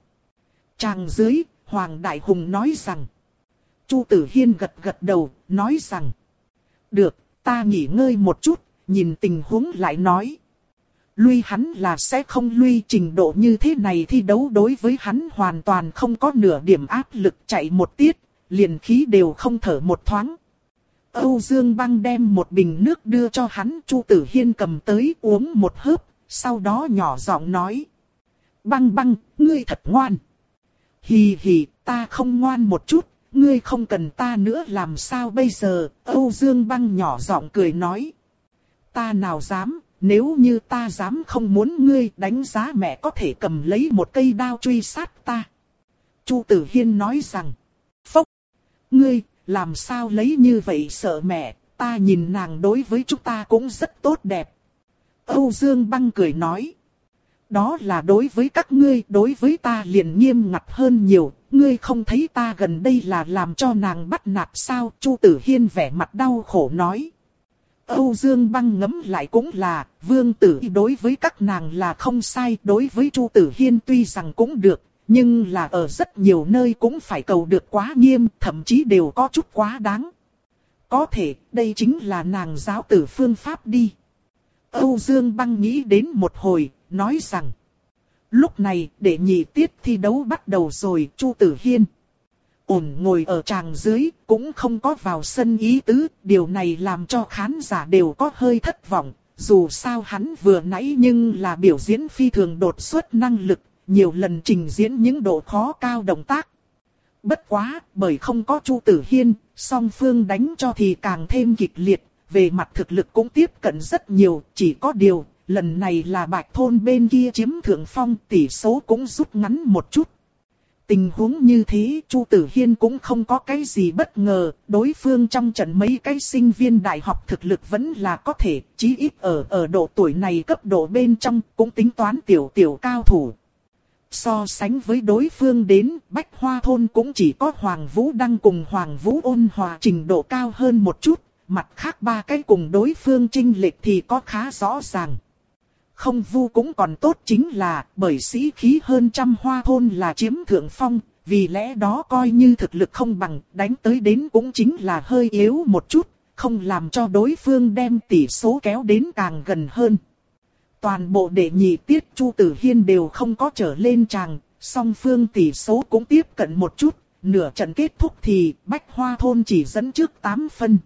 Tràng dưới, Hoàng Đại Hùng nói rằng. Chu Tử Hiên gật gật đầu, nói rằng. Được, ta nghỉ ngơi một chút, nhìn tình huống lại nói. Lui hắn là sẽ không lui, trình độ như thế này thi đấu đối với hắn hoàn toàn không có nửa điểm áp lực, chạy một tiết, liền khí đều không thở một thoáng. Âu Dương Băng đem một bình nước đưa cho hắn, Chu Tử Hiên cầm tới uống một hớp, sau đó nhỏ giọng nói. Băng Băng, ngươi thật ngoan. Hì hì, ta không ngoan một chút, ngươi không cần ta nữa làm sao bây giờ, Âu Dương Băng nhỏ giọng cười nói. Ta nào dám, nếu như ta dám không muốn ngươi đánh giá mẹ có thể cầm lấy một cây đao truy sát ta. Chu Tử Hiên nói rằng, phốc, ngươi, làm sao lấy như vậy sợ mẹ, ta nhìn nàng đối với chúng ta cũng rất tốt đẹp. Âu Dương Băng cười nói, đó là đối với các ngươi, đối với ta liền nghiêm ngặt hơn nhiều, ngươi không thấy ta gần đây là làm cho nàng bắt nạt sao? Chu Tử Hiên vẻ mặt đau khổ nói. Âu Dương Băng ngẫm lại cũng là, vương tử đối với các nàng là không sai, đối với Chu Tử Hiên tuy rằng cũng được, nhưng là ở rất nhiều nơi cũng phải cầu được quá nghiêm, thậm chí đều có chút quá đáng. Có thể, đây chính là nàng giáo tử phương pháp đi. Âu Dương Băng nghĩ đến một hồi, nói rằng. Lúc này, để nhị tiết thi đấu bắt đầu rồi, Chu Tử Hiên ổn ngồi ở tràng dưới, cũng không có vào sân ý tứ, điều này làm cho khán giả đều có hơi thất vọng. Dù sao hắn vừa nãy nhưng là biểu diễn phi thường đột xuất năng lực, nhiều lần trình diễn những độ khó cao động tác. Bất quá, bởi không có Chu Tử Hiên, song phương đánh cho thì càng thêm kịch liệt, về mặt thực lực cũng tiếp cận rất nhiều, chỉ có điều, lần này là Bạch Thôn bên kia chiếm thượng phong, tỷ số cũng rút ngắn một chút. Tình huống như thế, Chu Tử Hiên cũng không có cái gì bất ngờ, đối phương trong trận mấy cái sinh viên đại học thực lực vẫn là có thể, chí ít ở ở độ tuổi này cấp độ bên trong, cũng tính toán tiểu tiểu cao thủ. So sánh với đối phương đến, Bách Hoa Thôn cũng chỉ có Hoàng Vũ Đăng cùng Hoàng Vũ Ôn Hòa trình độ cao hơn một chút, mặt khác ba cái cùng đối phương chênh lệch thì có khá rõ ràng. Không Vu cũng còn tốt chính là, bởi sĩ khí hơn trăm Hoa Thôn là chiếm thượng phong, vì lẽ đó coi như thực lực không bằng, đánh tới đến cũng chính là hơi yếu một chút, không làm cho đối phương đem tỷ số kéo đến càng gần hơn. Toàn bộ đệ nhị tiết Chu Tử Hiên đều không có trở lên tràng, song phương tỷ số cũng tiếp cận một chút, nửa trận kết thúc thì Bách Hoa Thôn chỉ dẫn trước tám phân.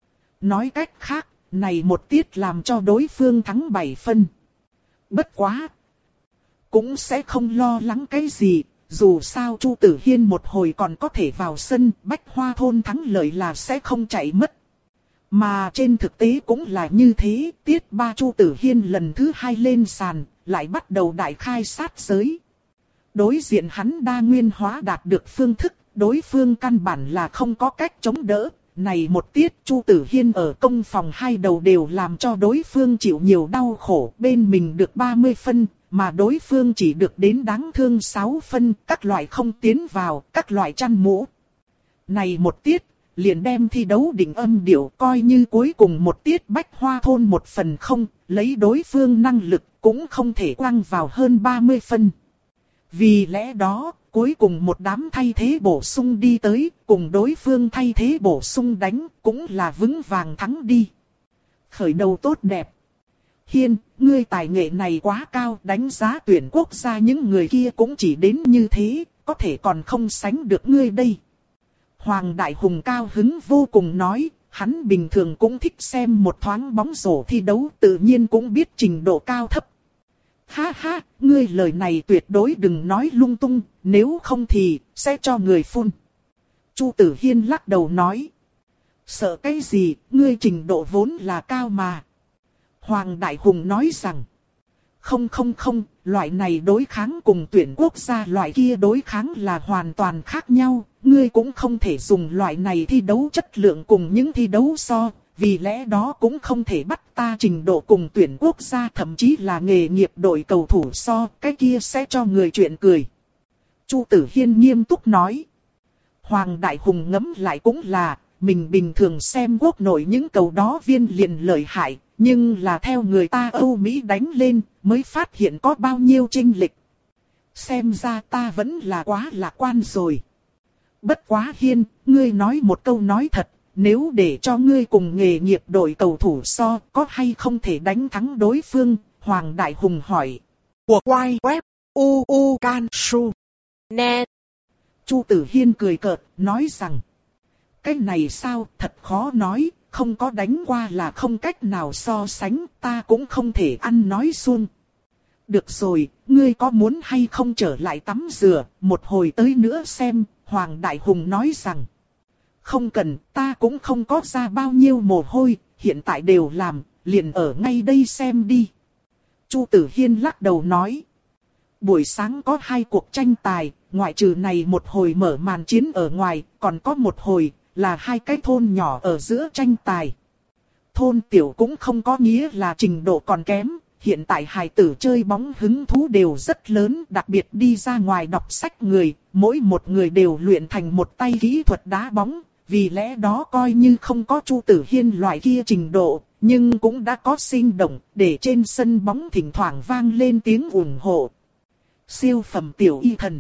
Nói cách khác, này một tiết làm cho đối phương thắng bảy phân. Bất quá, cũng sẽ không lo lắng cái gì, dù sao Chu Tử Hiên một hồi còn có thể vào sân, Bách Hoa Thôn thắng lợi là sẽ không chạy mất. Mà trên thực tế cũng là như thế, tiết ba Chu Tử Hiên lần thứ hai lên sàn, lại bắt đầu đại khai sát giới. Đối diện hắn đa nguyên hóa đạt được phương thức, đối phương căn bản là không có cách chống đỡ. Này một tiết Chu Tử Hiên ở công phòng hai đầu đều làm cho đối phương chịu nhiều đau khổ, bên mình được ba mươi phân, mà đối phương chỉ được đến đáng thương sáu phân, các loại không tiến vào, các loại chăn mũ. Này một tiết, liền đem thi đấu đỉnh âm điệu coi như cuối cùng một tiết Bách Hoa Thôn một phần không, lấy đối phương năng lực cũng không thể quăng vào hơn ba mươi phân. Vì lẽ đó, cuối cùng một đám thay thế bổ sung đi tới, cùng đối phương thay thế bổ sung đánh, cũng là vững vàng thắng đi. Khởi đầu tốt đẹp. Hiên, ngươi tài nghệ này quá cao, đánh giá tuyển quốc gia những người kia cũng chỉ đến như thế, có thể còn không sánh được ngươi đây. Hoàng Đại Hùng cao hứng vô cùng nói, hắn bình thường cũng thích xem một thoáng bóng rổ thi đấu, tự nhiên cũng biết trình độ cao thấp. Ha ha, ngươi lời này tuyệt đối đừng nói lung tung, nếu không thì sẽ cho người phun. Chu Tử Hiên lắc đầu nói. Sợ cái gì, ngươi trình độ vốn là cao mà. Hoàng Đại Hùng nói rằng. Không không không, loại này đối kháng cùng tuyển quốc gia loại kia đối kháng là hoàn toàn khác nhau. Ngươi cũng không thể dùng loại này thi đấu chất lượng cùng những thi đấu so. Vì lẽ đó cũng không thể bắt ta trình độ cùng tuyển quốc gia, thậm chí là nghề nghiệp đội cầu thủ so, cái kia sẽ cho người chuyện cười. Chu Tử Hiên nghiêm túc nói. Hoàng Đại Hùng ngẫm lại cũng là, mình bình thường xem quốc nội những cầu đó viên liền lợi hại, nhưng là theo người ta Âu Mỹ đánh lên, mới phát hiện có bao nhiêu chênh lệch. Xem ra ta vẫn là quá lạc quan rồi. Bất quá Hiên, ngươi nói một câu nói thật. nếu để cho ngươi cùng nghề nghiệp đội cầu thủ so, có hay không thể đánh thắng đối phương? Hoàng Đại Hùng hỏi. Của quay web u u can su net. Chu Tử Hiên cười cợt, nói rằng. Cái này sao, thật khó nói, không có đánh qua là không cách nào so sánh, ta cũng không thể ăn nói suông. Được rồi, ngươi có muốn hay không trở lại tắm rửa, một hồi tới nữa xem, Hoàng Đại Hùng nói rằng. Không cần, ta cũng không có ra bao nhiêu mồ hôi, hiện tại đều làm, liền ở ngay đây xem đi. Chu Tử Hiên lắc đầu nói. Buổi sáng có hai cuộc tranh tài, ngoại trừ này một hồi mở màn chiến ở ngoài, còn có một hồi là hai cái thôn nhỏ ở giữa tranh tài. Thôn tiểu cũng không có nghĩa là trình độ còn kém, hiện tại hài tử chơi bóng hứng thú đều rất lớn, đặc biệt đi ra ngoài đọc sách người, mỗi một người đều luyện thành một tay kỹ thuật đá bóng, vì lẽ đó coi như không có Chu Tử Hiên loại kia trình độ, nhưng cũng đã có sinh động, để trên sân bóng thỉnh thoảng vang lên tiếng ủng hộ. Siêu phẩm tiểu y thần.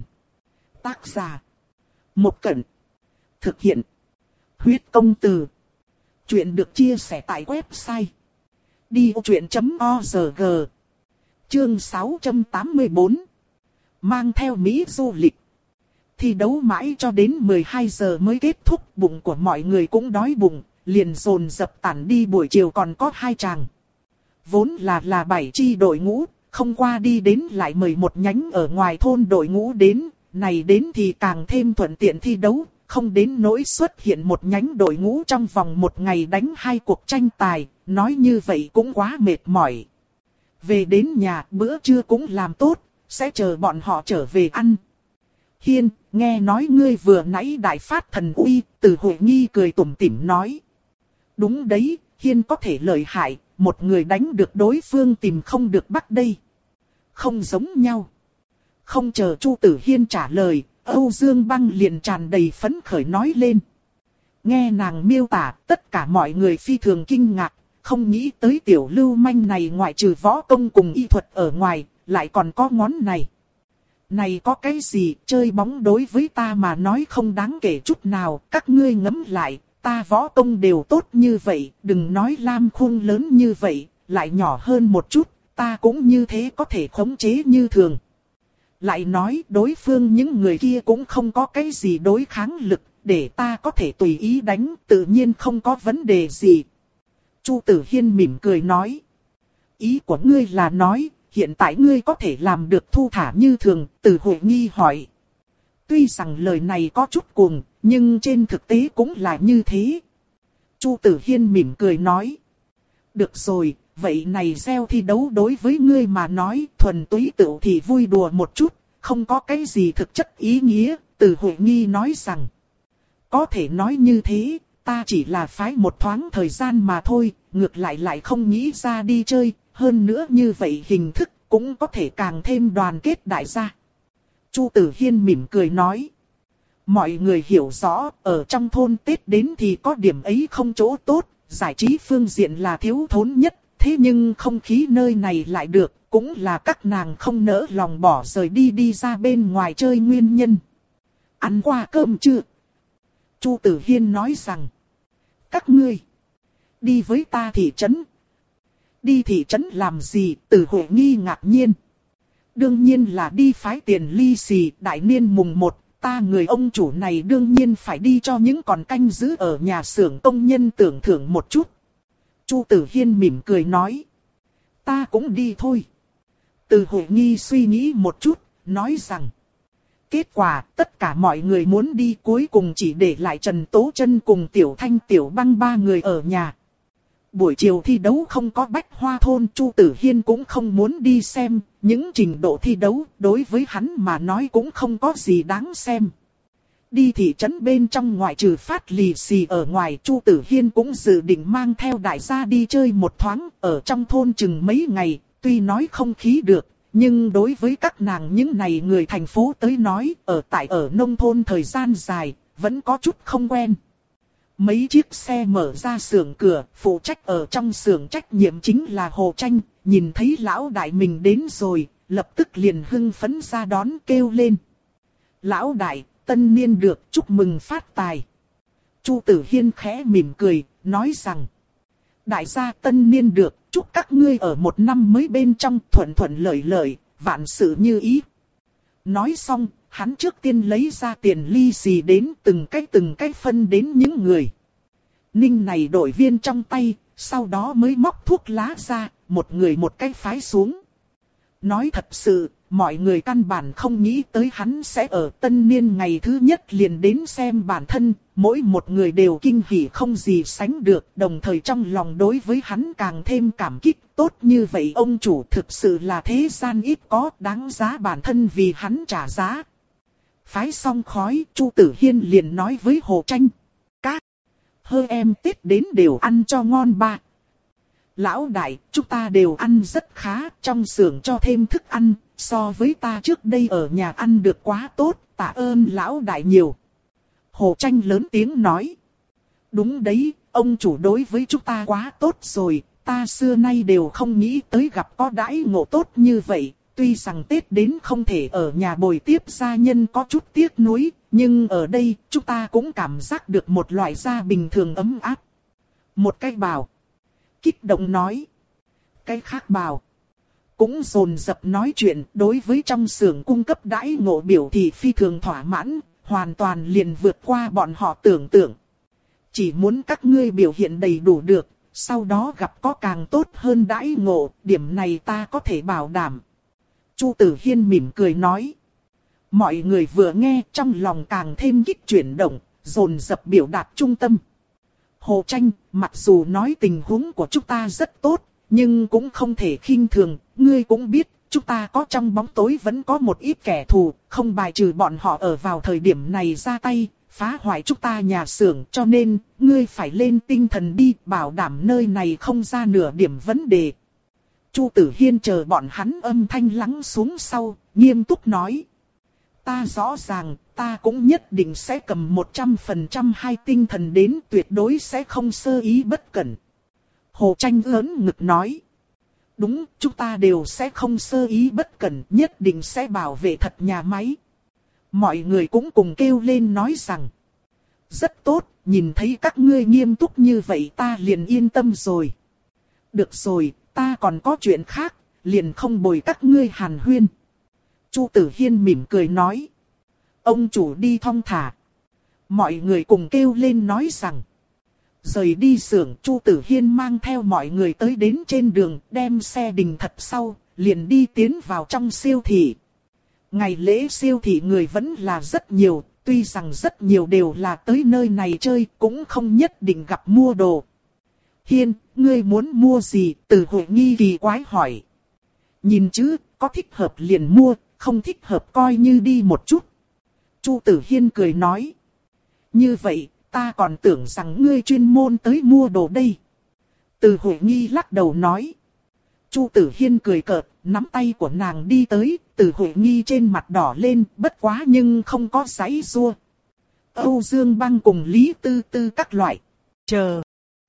Tác giả. Một Cẩn. Thực hiện. Huyết công từ. Chuyện được chia sẻ tại website đi vô chuyện chấm org. Chương sáu trăm tám mươi tư. Mang theo Mỹ du lịch. Thi đấu mãi cho đến mười hai giờ mới kết thúc, bụng của mọi người cũng đói bụng, liền dồn dập tản đi. Buổi chiều còn có hai chàng. Vốn là là bảy chi đội ngũ, không qua đi đến lại mời một nhánh ở ngoài thôn đội ngũ đến, này đến thì càng thêm thuận tiện thi đấu, không đến nỗi xuất hiện một nhánh đội ngũ trong vòng một ngày đánh hai cuộc tranh tài, nói như vậy cũng quá mệt mỏi. Về đến nhà bữa trưa cũng làm tốt, sẽ chờ bọn họ trở về ăn. Hiên, nghe nói ngươi vừa nãy đại phát thần uy, Từ Huệ Nghi cười tủm tỉm nói. Đúng đấy, Hiên có thể lợi hại, một người đánh được đối phương tìm không được bắt đây. Không giống nhau. Không chờ Chu Tử Hiên trả lời, Âu Dương Băng liền tràn đầy phấn khởi nói lên. Nghe nàng miêu tả, tất cả mọi người phi thường kinh ngạc, không nghĩ tới tiểu lưu manh này ngoại trừ võ công cùng y thuật ở ngoài, lại còn có ngón này. Này có cái gì, chơi bóng đối với ta mà nói không đáng kể chút nào, các ngươi ngẫm lại, ta võ công đều tốt như vậy, đừng nói lam khung lớn như vậy, lại nhỏ hơn một chút, ta cũng như thế có thể khống chế như thường. Lại nói đối phương những người kia cũng không có cái gì đối kháng lực, để ta có thể tùy ý đánh, tự nhiên không có vấn đề gì. Chu Tử Hiên mỉm cười nói. Ý của ngươi là nói, hiện tại ngươi có thể làm được thu thả như thường, Từ Huệ Nghi hỏi. Tuy rằng lời này có chút cuồng, nhưng trên thực tế cũng là như thế. Chu Tử Hiên mỉm cười nói. Được rồi, vậy này gieo thi đấu đối với ngươi mà nói thuần túy tựu thì vui đùa một chút, không có cái gì thực chất ý nghĩa, Từ Huệ Nghi nói rằng. Có thể nói như thế, ta chỉ là phái một thoáng thời gian mà thôi, ngược lại lại không nghĩ ra đi chơi, hơn nữa như vậy hình thức cũng có thể càng thêm đoàn kết đại gia. Chu Tử Hiên mỉm cười nói. Mọi người hiểu rõ, ở trong thôn Tết đến thì có điểm ấy không chỗ tốt, giải trí phương diện là thiếu thốn nhất, thế nhưng không khí nơi này lại được, cũng là các nàng không nỡ lòng bỏ rời đi đi ra bên ngoài chơi nguyên nhân. Ăn qua cơm chưa? Chu Tử Hiên nói rằng. Các ngươi, đi với ta thị trấn. Đi thị trấn làm gì? Từ Huệ Nghi ngạc nhiên. Đương nhiên là đi phái tiền ly xì, đại niên mùng một, ta người ông chủ này đương nhiên phải đi cho những còn canh giữ ở nhà xưởng công nhân tưởng thưởng một chút. Chu Tử Hiên mỉm cười nói. Ta cũng đi thôi. Từ Huệ Nghi suy nghĩ một chút, nói rằng. Kết quả, tất cả mọi người muốn đi, cuối cùng chỉ để lại Trần Tố Chân cùng Tiểu Thanh Tiểu Băng ba người ở nhà. Buổi chiều thi đấu không có Bách Hoa Thôn, Chu Tử Hiên cũng không muốn đi xem, những trình độ thi đấu đối với hắn mà nói cũng không có gì đáng xem. Đi thị trấn bên trong ngoại trừ phát lì xì ở ngoài, Chu Tử Hiên cũng dự định mang theo đại gia đi chơi một thoáng, ở trong thôn chừng mấy ngày, tuy nói không khí được, nhưng đối với các nàng những này người thành phố tới nói, ở tại ở nông thôn thời gian dài, vẫn có chút không quen. Mấy chiếc xe mở ra xưởng cửa, phụ trách ở trong xưởng trách nhiệm chính là Hồ Tranh, nhìn thấy lão đại mình đến rồi, lập tức liền hưng phấn ra đón kêu lên. Lão đại, tân niên được, chúc mừng phát tài. Chu Tử Hiên khẽ mỉm cười, nói rằng. Đại gia tân niên được, chúc các ngươi ở một năm mới bên trong thuận thuận lợi lợi, vạn sự như ý. Nói xong, hắn trước tiên lấy ra tiền ly xì đến từng cái từng cái phân đến những người. Ninh này đội viên trong tay, sau đó mới móc thuốc lá ra, một người một cái phái xuống. Nói thật sự, mọi người căn bản không nghĩ tới hắn sẽ ở tân niên ngày thứ nhất liền đến xem bản thân, mỗi một người đều kinh hỉ không gì sánh được, đồng thời trong lòng đối với hắn càng thêm cảm kích. Tốt như vậy ông chủ thực sự là thế gian ít có, đáng giá bản thân vì hắn trả giá. Phái xong khói, Chu Tử Hiên liền nói với Hồ Tranh. Các hơ em Tết đến đều ăn cho ngon ba. Lão đại, chúng ta đều ăn rất khá, trong xưởng cho thêm thức ăn, so với ta trước đây ở nhà ăn được quá tốt, tạ ơn lão đại nhiều. Hồ Tranh lớn tiếng nói. Đúng đấy, ông chủ đối với chúng ta quá tốt rồi, ta xưa nay đều không nghĩ tới gặp có đãi ngộ tốt như vậy. Tuy rằng Tết đến không thể ở nhà bồi tiếp gia nhân có chút tiếc nuối, nhưng ở đây chúng ta cũng cảm giác được một loại gia bình thường ấm áp. Một cái bảo. Kích động nói. Cái khác bảo. Cũng dồn dập nói chuyện đối với trong xưởng cung cấp đãi ngộ biểu thị phi thường thỏa mãn, hoàn toàn liền vượt qua bọn họ tưởng tượng. Chỉ muốn các ngươi biểu hiện đầy đủ được, sau đó gặp có càng tốt hơn đãi ngộ, điểm này ta có thể bảo đảm. Chu Tử Hiên mỉm cười nói. Mọi người vừa nghe trong lòng càng thêm kích chuyển động, dồn dập biểu đạt trung tâm. Hồ Tranh, mặc dù nói tình huống của chúng ta rất tốt, nhưng cũng không thể khinh thường, ngươi cũng biết, chúng ta có trong bóng tối vẫn có một ít kẻ thù, không bài trừ bọn họ ở vào thời điểm này ra tay, phá hoại chúng ta nhà xưởng, cho nên, ngươi phải lên tinh thần đi, bảo đảm nơi này không ra nửa điểm vấn đề. Chu Tử Hiên chờ bọn hắn âm thanh lắng xuống sau, nghiêm túc nói. Ta rõ ràng, ta cũng nhất định sẽ cầm một trăm phần trăm hai tinh thần đến, tuyệt đối sẽ không sơ ý bất cẩn. Hồ Tranh lớn ngực nói. Đúng, chúng ta đều sẽ không sơ ý bất cẩn, nhất định sẽ bảo vệ thật nhà máy. Mọi người cũng cùng kêu lên nói rằng. Rất tốt, nhìn thấy các ngươi nghiêm túc như vậy ta liền yên tâm rồi. Được rồi, ta còn có chuyện khác, liền không bồi các ngươi hàn huyên. Chu Tử Hiên mỉm cười nói. Ông chủ đi thong thả. Mọi người cùng kêu lên nói rằng. Rời đi xưởng, Chu Tử Hiên mang theo mọi người tới đến trên đường, đem xe đình thật sau, liền đi tiến vào trong siêu thị. Ngày lễ siêu thị người vẫn là rất nhiều, tuy rằng rất nhiều đều là tới nơi này chơi, cũng không nhất định gặp mua đồ. Hiên, ngươi muốn mua gì? Từ Hội Nghi kỳ quái hỏi. Nhìn chứ, có thích hợp liền mua, không thích hợp coi như đi một chút. Chu Tử Hiên cười nói. Như vậy, ta còn tưởng rằng ngươi chuyên môn tới mua đồ đây. Từ Hội Nghi lắc đầu nói. Chu Tử Hiên cười cợt, nắm tay của nàng đi tới, Từ Hội Nghi trên mặt đỏ lên, bất quá nhưng không có giãy giụa. Âu Dương Băng cùng Lý Tư Tư các loại. Chờ.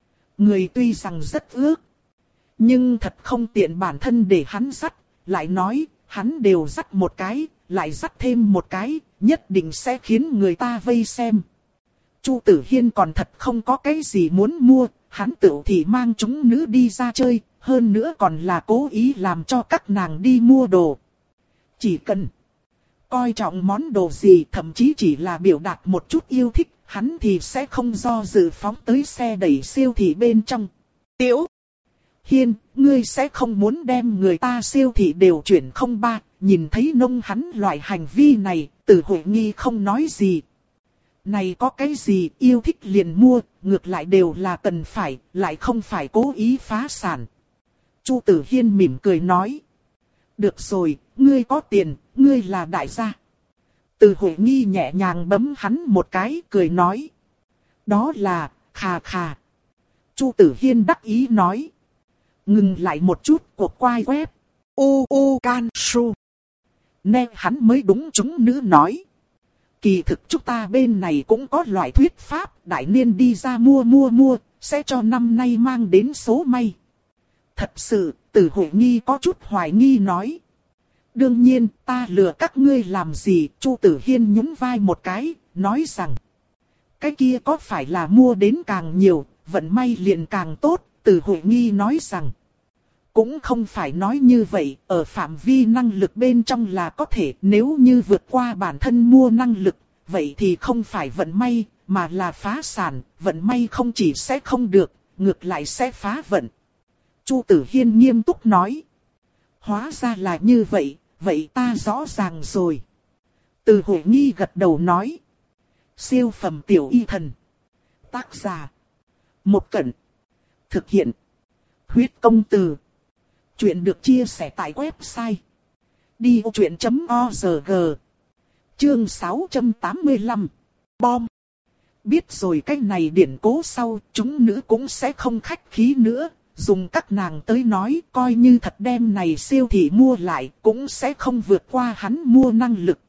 Người tuy rằng rất ước, nhưng thật không tiện bản thân để hắn dắt, lại nói, hắn đều dắt một cái, lại dắt thêm một cái, nhất định sẽ khiến người ta vây xem. Chu Tử Hiên còn thật không có cái gì muốn mua, hắn tự thì mang chúng nữ đi ra chơi, hơn nữa còn là cố ý làm cho các nàng đi mua đồ. Chỉ cần coi trọng món đồ gì, thậm chí chỉ là biểu đạt một chút yêu thích, hắn thì sẽ không do dự phóng tới xe đẩy siêu thị bên trong. Tiểu Hiên, ngươi sẽ không muốn đem người ta siêu thị đều chuyển không ba, nhìn thấy nông hắn loại hành vi này, Từ Hội Nghi không nói gì. Này có cái gì yêu thích liền mua, ngược lại đều là cần phải, lại không phải cố ý phá sản. Chu Tử Hiên mỉm cười nói. Được rồi, ngươi có tiền, ngươi là đại gia. Từ Hội Nghi nhẹ nhàng bấm hắn một cái, cười nói. Đó là, khà khà. Chu Tử Hiên đắc ý nói. Ngừng lại một chút, cuộc quay web. U U Can Su. Nè hắn mới đúng chúng nữ nói. Kỳ thực chúng ta bên này cũng có loại thuyết pháp, đại niên đi ra mua mua mua, sẽ cho năm nay mang đến số may. Thật sự, Từ Hội Nghi có chút hoài nghi nói. Đương nhiên, ta lừa các ngươi làm gì, Chu Tử Hiên nhún vai một cái, nói rằng. Cái kia có phải là mua đến càng nhiều, vận may liền càng tốt, Từ Huệ Nghi nói rằng. Cũng không phải nói như vậy, ở phạm vi năng lực bên trong là có thể, nếu như vượt qua bản thân mua năng lực, vậy thì không phải vận may, mà là phá sản, vận may không chỉ sẽ không được, ngược lại sẽ phá vận. Chu Tử Hiên nghiêm túc nói. Hóa ra là như vậy, vậy ta rõ ràng rồi. Từ Huệ Nghi gật đầu nói. Siêu phẩm tiểu y thần. Tác giả. Một Cẩn. Thực hiện. Huyết công từ. Chuyện được chia sẻ tại website. đi ô chuyện chấm org. Chương sáu trăm tám mươi lăm. Bom. Biết rồi cái này điển cố sau, chúng nữ cũng sẽ không khách khí nữa. Dùng các nàng tới nói, coi như thật đem này siêu thị mua lại, cũng sẽ không vượt qua hắn mua năng lực.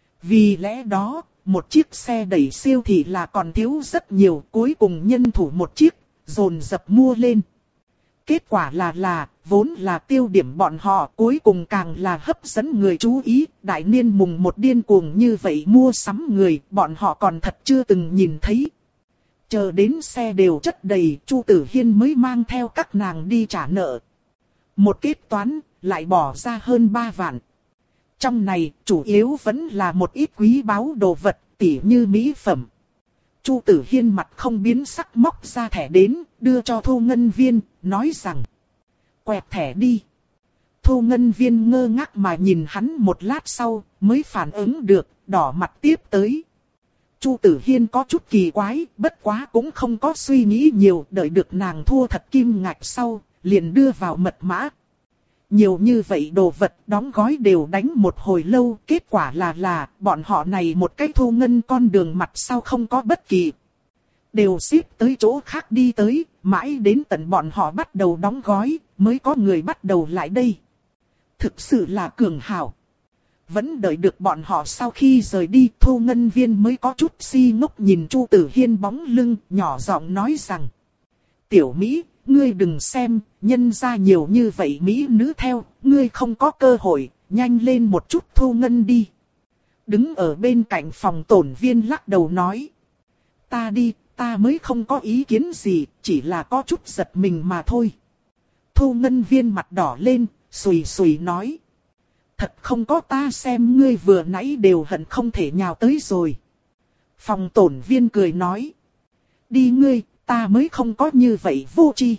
Vì lẽ đó, một chiếc xe đẩy siêu thị là còn thiếu rất nhiều, cuối cùng nhân thủ một chiếc, dồn dập mua lên. Kết quả là là, vốn là tiêu điểm bọn họ, cuối cùng càng là hấp dẫn người chú ý, đại niên mùng một điên cuồng như vậy mua sắm người, bọn họ còn thật chưa từng nhìn thấy. Chờ đến xe đều chất đầy, Chu Tử Hiên mới mang theo các nàng đi trả nợ. Một kết toán, lại bỏ ra hơn ba vạn. Trong này, chủ yếu vẫn là một ít quý báu đồ vật, tỉ như mỹ phẩm. Chu Tử Hiên mặt không biến sắc móc ra thẻ đến, đưa cho Thu Ngân Viên, nói rằng. Quẹt thẻ đi. Thu Ngân Viên ngơ ngác mà nhìn hắn một lát sau, mới phản ứng được, đỏ mặt tiếp tới. Chu Tử Hiên có chút kỳ quái, bất quá cũng không có suy nghĩ nhiều, đợi được nàng thua thật kim ngạch sau, liền đưa vào mật mã. Nhiều như vậy đồ vật đóng gói đều đánh một hồi lâu, kết quả là là, bọn họ này một cái thu ngân con đường mặt sau không có bất kỳ. Đều ship tới chỗ khác đi tới, mãi đến tận bọn họ bắt đầu đóng gói, mới có người bắt đầu lại đây. Thực sự là cường hào. Vẫn đợi được bọn họ sau khi rời đi, Thu Ngân Viên mới có chút si ngốc nhìn Chu Tử Hiên bóng lưng, nhỏ giọng nói rằng. Tiểu Mỹ, ngươi đừng xem, nhân ra nhiều như vậy Mỹ nữ theo, ngươi không có cơ hội, nhanh lên một chút thu ngân đi. Đứng ở bên cạnh phòng tổn viên lắc đầu nói. Ta đi, ta mới không có ý kiến gì, chỉ là có chút giật mình mà thôi. Thu Ngân Viên mặt đỏ lên, sùi sùi nói. Thật không có ta xem ngươi vừa nãy đều hận không thể nhào tới rồi. Phòng tổn viên cười nói. Đi ngươi, ta mới không có như vậy vô tri.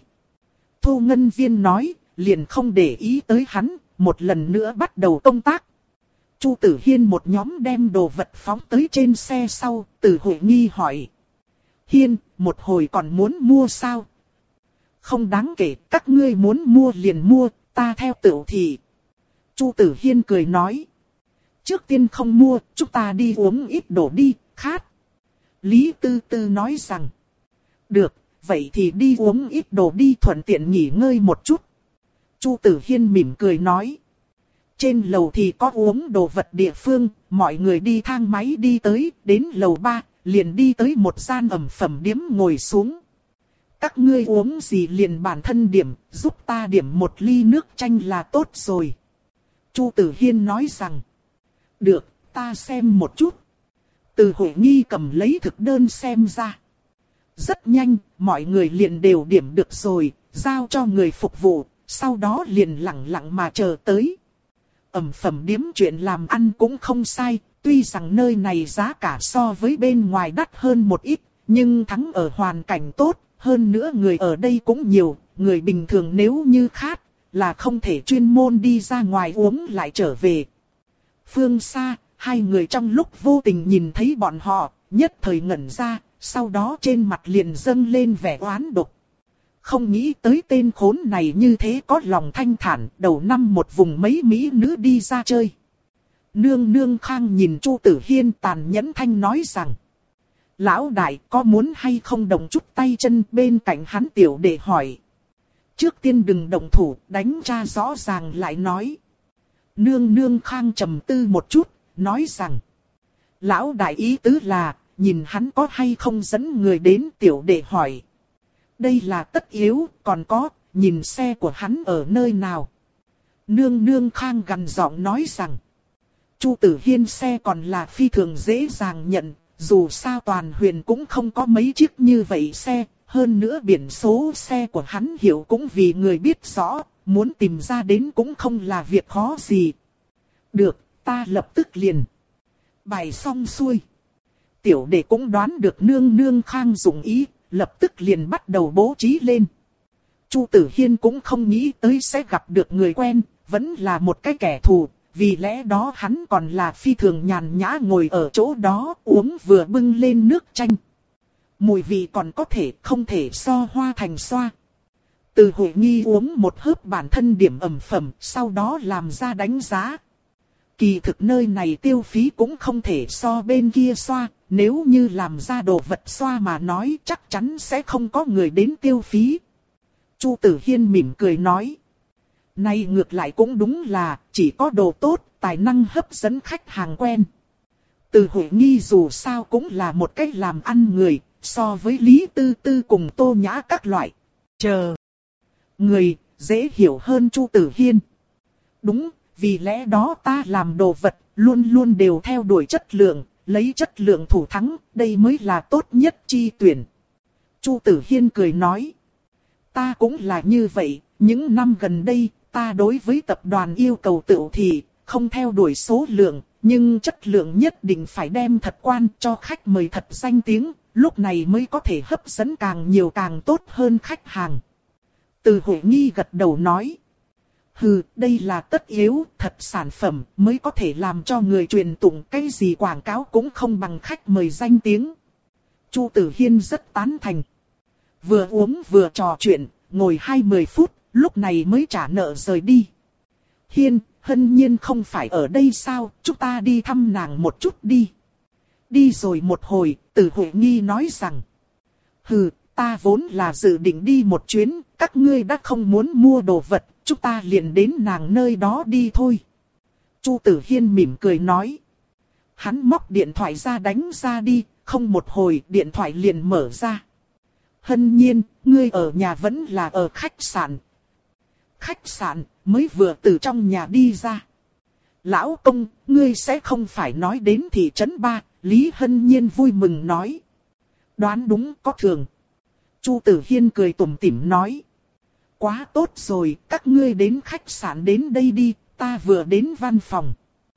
Thu Ngân Viên nói, liền không để ý tới hắn, một lần nữa bắt đầu công tác. Chu Tử Hiên một nhóm đem đồ vật phóng tới trên xe sau, Từ Huệ Nghi hỏi. Hiên, một hồi còn muốn mua sao? Không đáng kể, các ngươi muốn mua liền mua, ta theo tửu thị. Chu Tử Hiên cười nói. Trước tiên không mua, chúng ta đi uống ít đồ đi, khát. Lý Tư Tư nói rằng. Được, vậy thì đi uống ít đồ đi thuận tiện nghỉ ngơi một chút. Chu Tử Hiên mỉm cười nói. Trên lầu thì có uống đồ vật địa phương, mọi người đi thang máy đi tới, đến lầu ba, liền đi tới một gian ẩm phẩm điếm ngồi xuống. Các ngươi uống gì liền bản thân điểm, giúp ta điểm một ly nước chanh là tốt rồi. Chu Tử Hiên nói rằng. Được, ta xem một chút. Từ Huệ Nghi cầm lấy thực đơn xem ra. Rất nhanh, mọi người liền đều điểm được rồi, giao cho người phục vụ, sau đó liền lặng lặng mà chờ tới. Ẩm phẩm điếm chuyện làm ăn cũng không sai, tuy rằng nơi này giá cả so với bên ngoài đắt hơn một ít, nhưng thắng ở hoàn cảnh tốt, hơn nữa người ở đây cũng nhiều, người bình thường nếu như khát, là không thể chuyên môn đi ra ngoài uống lại trở về. Phương xa, hai người trong lúc vô tình nhìn thấy bọn họ, nhất thời ngẩn ra, sau đó trên mặt liền dâng lên vẻ oán độc. Không nghĩ tới tên khốn này như thế có lòng thanh thản, đầu năm một vùng mấy mỹ nữ đi ra chơi. Nương nương Khang nhìn Chu Tử Hiên tàn nhẫn thanh nói rằng. Lão đại có muốn hay không động chút tay chân, bên cạnh hắn tiểu đệ hỏi. Trước tiên đừng động thủ, đánh tra rõ ràng lại nói. Nương nương Khang trầm tư một chút, nói rằng. Lão đại ý tứ là, nhìn hắn có hay không dẫn người đến, tiểu đệ hỏi. Đây là tất yếu, còn có, nhìn xe của hắn ở nơi nào. Nương nương Khang gằn giọng nói rằng. Chu Tử Hiên xe còn là phi thường dễ dàng nhận, dù sao toàn huyện cũng không có mấy chiếc như vậy xe, hơn nữa biển số xe của hắn hiệu cũng vì người biết rõ, muốn tìm ra đến cũng không là việc khó gì. Được, ta lập tức liền. Bài xong xuôi. Tiểu đệ cũng đoán được nương nương Khang dụng ý, lập tức liền bắt đầu bố trí lên. Chu Tử Hiên cũng không nghĩ tới sẽ gặp được người quen, vẫn là một cái kẻ thù, vì lẽ đó hắn còn là phi thường nhàn nhã ngồi ở chỗ đó uống vừa bưng lên nước chanh. Mùi vị còn có thể không thể so hoa thành xoa. Từ Hội Nghi uống một hớp bản thân điểm ẩm phẩm, sau đó làm ra đánh giá. Kỳ thực nơi này tiêu phí cũng không thể so bên kia xoa, nếu như làm ra đồ vật xoa mà nói chắc chắn sẽ không có người đến tiêu phí. Chu Tử Hiên mỉm cười nói. Này ngược lại cũng đúng là chỉ có đồ tốt, tài năng hấp dẫn khách hàng quen. Từ Hội Nghi dù sao cũng là một cách làm ăn người, so với Lý Tư Tư cùng Tô Nhã các loại. Chờ. Người, dễ hiểu hơn Chu Tử Hiên. Đúng, vì lẽ đó ta làm đồ vật, luôn luôn đều theo đuổi chất lượng, lấy chất lượng thủ thắng, đây mới là tốt nhất chi tuyển. Chu Tử Hiên cười nói. Ta cũng là như vậy, những năm gần đây, ta đối với tập đoàn yêu cầu tựu thì, không theo đuổi số lượng, nhưng chất lượng nhất định phải đem thật quan cho khách mời thật danh tiếng, lúc này mới có thể hấp dẫn càng nhiều càng tốt hơn khách hàng. Từ Hội Nghi gật đầu nói. Hừ, đây là tất yếu, thật sản phẩm mới có thể làm cho người truyền tụng, cái gì quảng cáo cũng không bằng khách mời danh tiếng. Chu Tử Hiên rất tán thành. Vừa uống vừa trò chuyện, ngồi hai mươi phút, lúc này mới trả nợ rời đi. Hiên, Hân Nhiên không phải ở đây sao, chúng ta đi thăm nàng một chút đi. Đi rồi một hồi, Từ Hội Nghi nói rằng. Hừ, ta vốn là dự định đi một chuyến, các ngươi đã không muốn mua đồ vật, chúng ta liền đến nàng nơi đó đi thôi. Chu Tử Hiên mỉm cười nói. Hắn móc điện thoại ra đánh ra đi, không một hồi điện thoại liền mở ra. Hân Nhiên, ngươi ở nhà vẫn là ở khách sạn. Khách sạn, mới vừa từ trong nhà đi ra. Lão công, ngươi sẽ không phải nói đến thị trấn ba, Lý Hân Nhiên vui mừng nói. Đoán đúng có thường. Chu Tử Hiên cười tủm tỉm nói. Quá tốt rồi, các ngươi đến khách sạn đến đây đi, ta vừa đến văn phòng.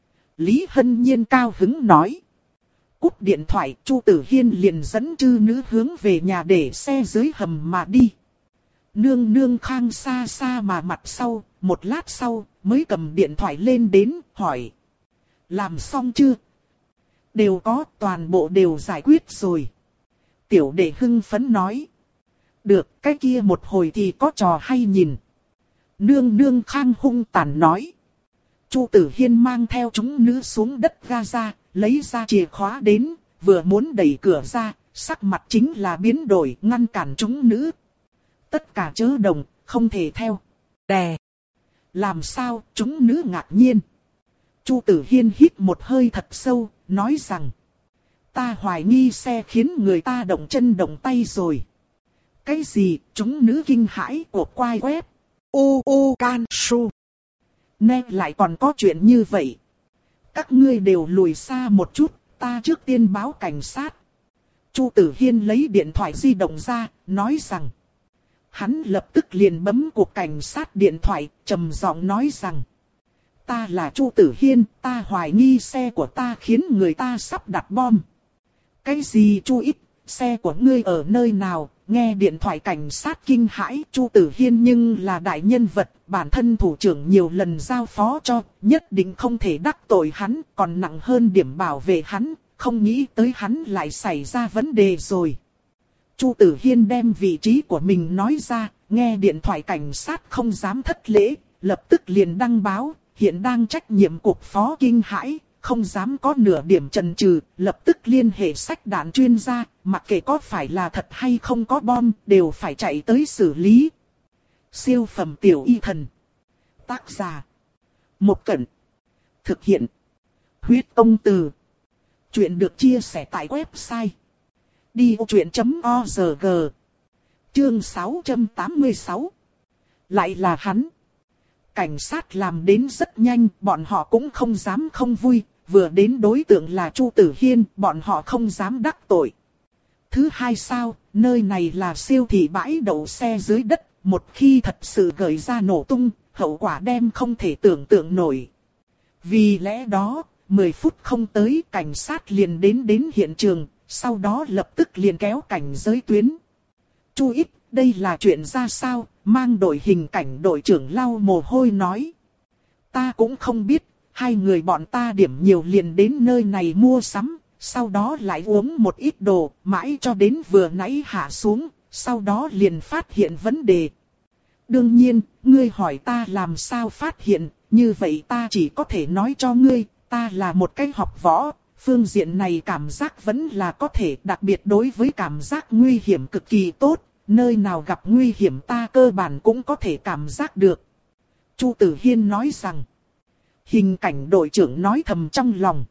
Lý Hân Nhiên cao hứng nói. Cúp điện thoại, Chu Tử Hiên liền dẫn chư nữ hướng về nhà để xe dưới hầm mà đi. Nương nương Khang xa xa mà mặt sau, một lát sau, mới cầm điện thoại lên đến, hỏi. Làm xong chưa? Đều có, toàn bộ đều giải quyết rồi. Tiểu đệ hưng phấn nói. Được, cái kia một hồi thì có trò hay nhìn. Nương nương Khang hung tàn nói. Chu Tử Hiên mang theo chúng nữ xuống đất ga ra, lấy ra chìa khóa đến, vừa muốn đẩy cửa ra, sắc mặt chính là biến đổi, ngăn cản chúng nữ. Tất cả chớ động, không thể theo. Đè. Làm sao, chúng nữ ngạc nhiên. Chu Tử Hiên hít một hơi thật sâu, nói rằng. Ta hoài nghi xe khiến người ta động chân động tay rồi. Cái gì, chúng nữ kinh hãi của quai web. U U Can Su. Nè lại còn có chuyện như vậy. Các ngươi đều lùi xa một chút, ta trước tiên báo cảnh sát. Chu Tử Hiên lấy điện thoại di động ra, nói rằng. Hắn lập tức liền bấm cuộc cảnh sát điện thoại, trầm giọng nói rằng. Ta là Chu Tử Hiên, ta hoài nghi xe của ta khiến người ta sắp đặt bom. Cái gì Chu ít, xe của ngươi ở nơi nào? Nghe điện thoại cảnh sát kinh hãi, Chu Tử Hiên nhưng là đại nhân vật, bản thân thủ trưởng nhiều lần giao phó cho, nhất định không thể đắc tội hắn, còn nặng hơn điểm bảo vệ hắn, không nghĩ tới hắn lại xảy ra vấn đề rồi. Chu Tử Hiên đem vị trí của mình nói ra, nghe điện thoại cảnh sát không dám thất lễ, lập tức liền đăng báo, hiện đang trách nhiệm cục phó kinh hãi. Không dám có nửa điểm chần chừ, lập tức liên hệ sách đạn chuyên gia, mặc kệ có phải là thật hay không có bom, đều phải chạy tới xử lý. Siêu phẩm tiểu y thần. Tác giả. Một Cẩn. Thực hiện. Huyết Công Từ. Chuyện được chia sẻ tại website. đi ô chuyện chấm org. Chương sáu trăm tám mươi sáu. Lại là hắn. Cảnh sát làm đến rất nhanh, bọn họ cũng không dám không vui, vừa đến đối tượng là Chu Tử Hiên, bọn họ không dám đắc tội. Thứ hai sao, nơi này là siêu thị bãi đậu xe dưới đất, một khi thật sự gợi ra nổ tung, hậu quả đem không thể tưởng tượng nổi. Vì lẽ đó, mười phút không tới cảnh sát liền đến đến hiện trường, sau đó lập tức liền kéo cảnh giới tuyến. Chu Ít, đây là chuyện ra sao, mang đội hình cảnh đội trưởng lau mồ hôi nói. Ta cũng không biết, hai người bọn ta điểm nhiều liền đến nơi này mua sắm, sau đó lại uống một ít đồ, mãi cho đến vừa nãy hạ xuống, sau đó liền phát hiện vấn đề. Đương nhiên, ngươi hỏi ta làm sao phát hiện, như vậy ta chỉ có thể nói cho ngươi, ta là một cái học võ, phương diện này cảm giác vẫn là có thể, đặc biệt đối với cảm giác nguy hiểm cực kỳ tốt, nơi nào gặp nguy hiểm ta cơ bản cũng có thể cảm giác được. Chu Tử Hiên nói rằng, hình cảnh đội trưởng nói thầm trong lòng.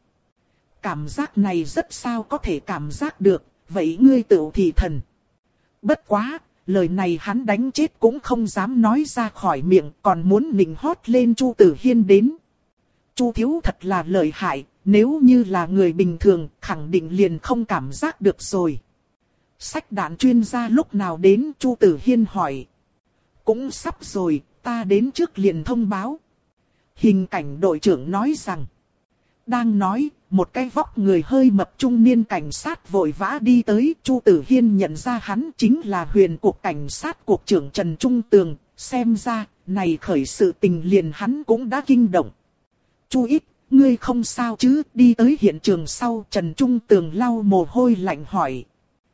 Cảm giác này rất sao có thể cảm giác được, vậy ngươi tự thì thần. Bất quá, lời này hắn đánh chết cũng không dám nói ra khỏi miệng, còn muốn nịnh hót lên Chu Tử Hiên đến. Chu thiếu thật là lợi hại, nếu như là người bình thường, khẳng định liền không cảm giác được rồi. Sách đạn chuyên gia lúc nào đến, Chu Tử Hiên hỏi. Cũng sắp rồi, ta đến trước liền thông báo. Hình cảnh đội trưởng nói rằng. Đang nói, một cái vóc người hơi mập trung niên cảnh sát vội vã đi tới. Chu Tử Hiên nhận ra hắn chính là huyền cục cảnh sát cục trưởng Trần Trung Tường. Xem ra, này khởi sự tình liền hắn cũng đã kinh động. Chu Ít, ngươi không sao chứ? Đi tới hiện trường sau, Trần Trung Tường lau mồ hôi lạnh hỏi.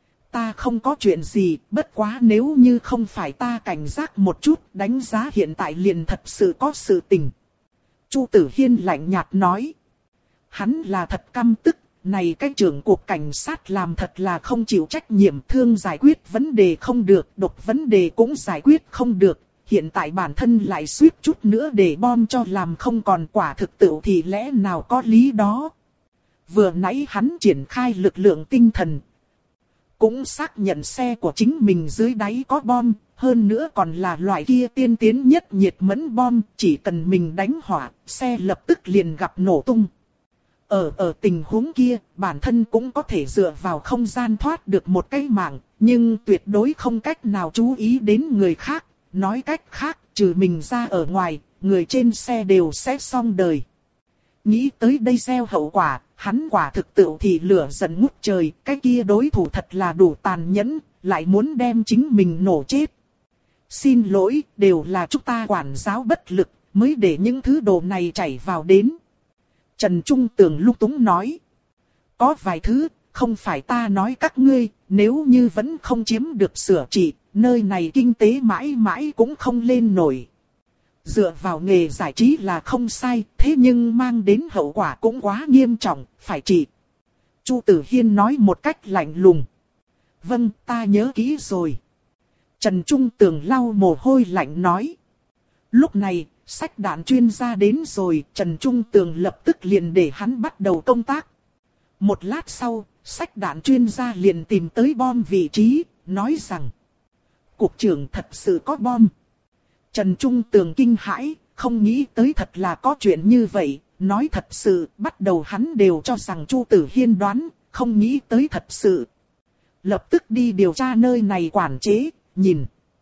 Ta không có chuyện gì, bất quá nếu như không phải ta cảnh giác một chút, đánh giá hiện tại liền thật sự có sự tình. Chu Tử Hiên lạnh nhạt nói. Hắn là thật căm tức, này cái trưởng cục cảnh sát làm thật là không chịu trách nhiệm, thương giải quyết vấn đề không được, độc vấn đề cũng giải quyết không được. Hiện tại bản thân lại suýt chút nữa để bom cho làm không còn, quả thực tự thì lẽ nào có lý đó. Vừa nãy hắn triển khai lực lượng tinh thần. Cũng xác nhận xe của chính mình dưới đáy có bom, hơn nữa còn là loại kia tiên tiến nhất nhiệt mẫn bom, chỉ cần mình đánh hỏa, xe lập tức liền gặp nổ tung. Ở ở tình huống kia, bản thân cũng có thể dựa vào không gian thoát được một cái mạng, nhưng tuyệt đối không cách nào chú ý đến người khác. Nói cách khác, trừ mình ra ở ngoài, người trên xe đều sẽ xong đời. Nghĩ tới đây gieo hậu quả, hắn quả thực tự thì lửa giận ngút trời, cái kia đối thủ thật là đủ tàn nhẫn, lại muốn đem chính mình nổ chết. Xin lỗi, đều là chúng ta quản giáo bất lực, mới để những thứ đồ này chảy vào đến. Trần Trung Tường lung túng nói. Có vài thứ, không phải ta nói các ngươi, nếu như vẫn không chiếm được sửa trị, nơi này kinh tế mãi mãi cũng không lên nổi. Dựa vào nghề giải trí là không sai, thế nhưng mang đến hậu quả cũng quá nghiêm trọng, phải trị. Chu Tử Hiên nói một cách lạnh lùng. Vâng, ta nhớ kỹ rồi. Trần Trung Tường lau mồ hôi lạnh nói. Lúc này, sách đạn chuyên gia đến rồi, Trần Trung Tường lập tức liền để hắn bắt đầu công tác. Một lát sau, sách đạn chuyên gia liền tìm tới bom vị trí, nói rằng. Cục trưởng thật sự có bom. Trần Trung Tường kinh hãi, không nghĩ tới thật là có chuyện như vậy, nói thật sự, bắt đầu hắn đều cho rằng Chu Tử Hiên đoán, không nghĩ tới thật sự. Lập tức đi điều tra nơi này quản chế, nhìn.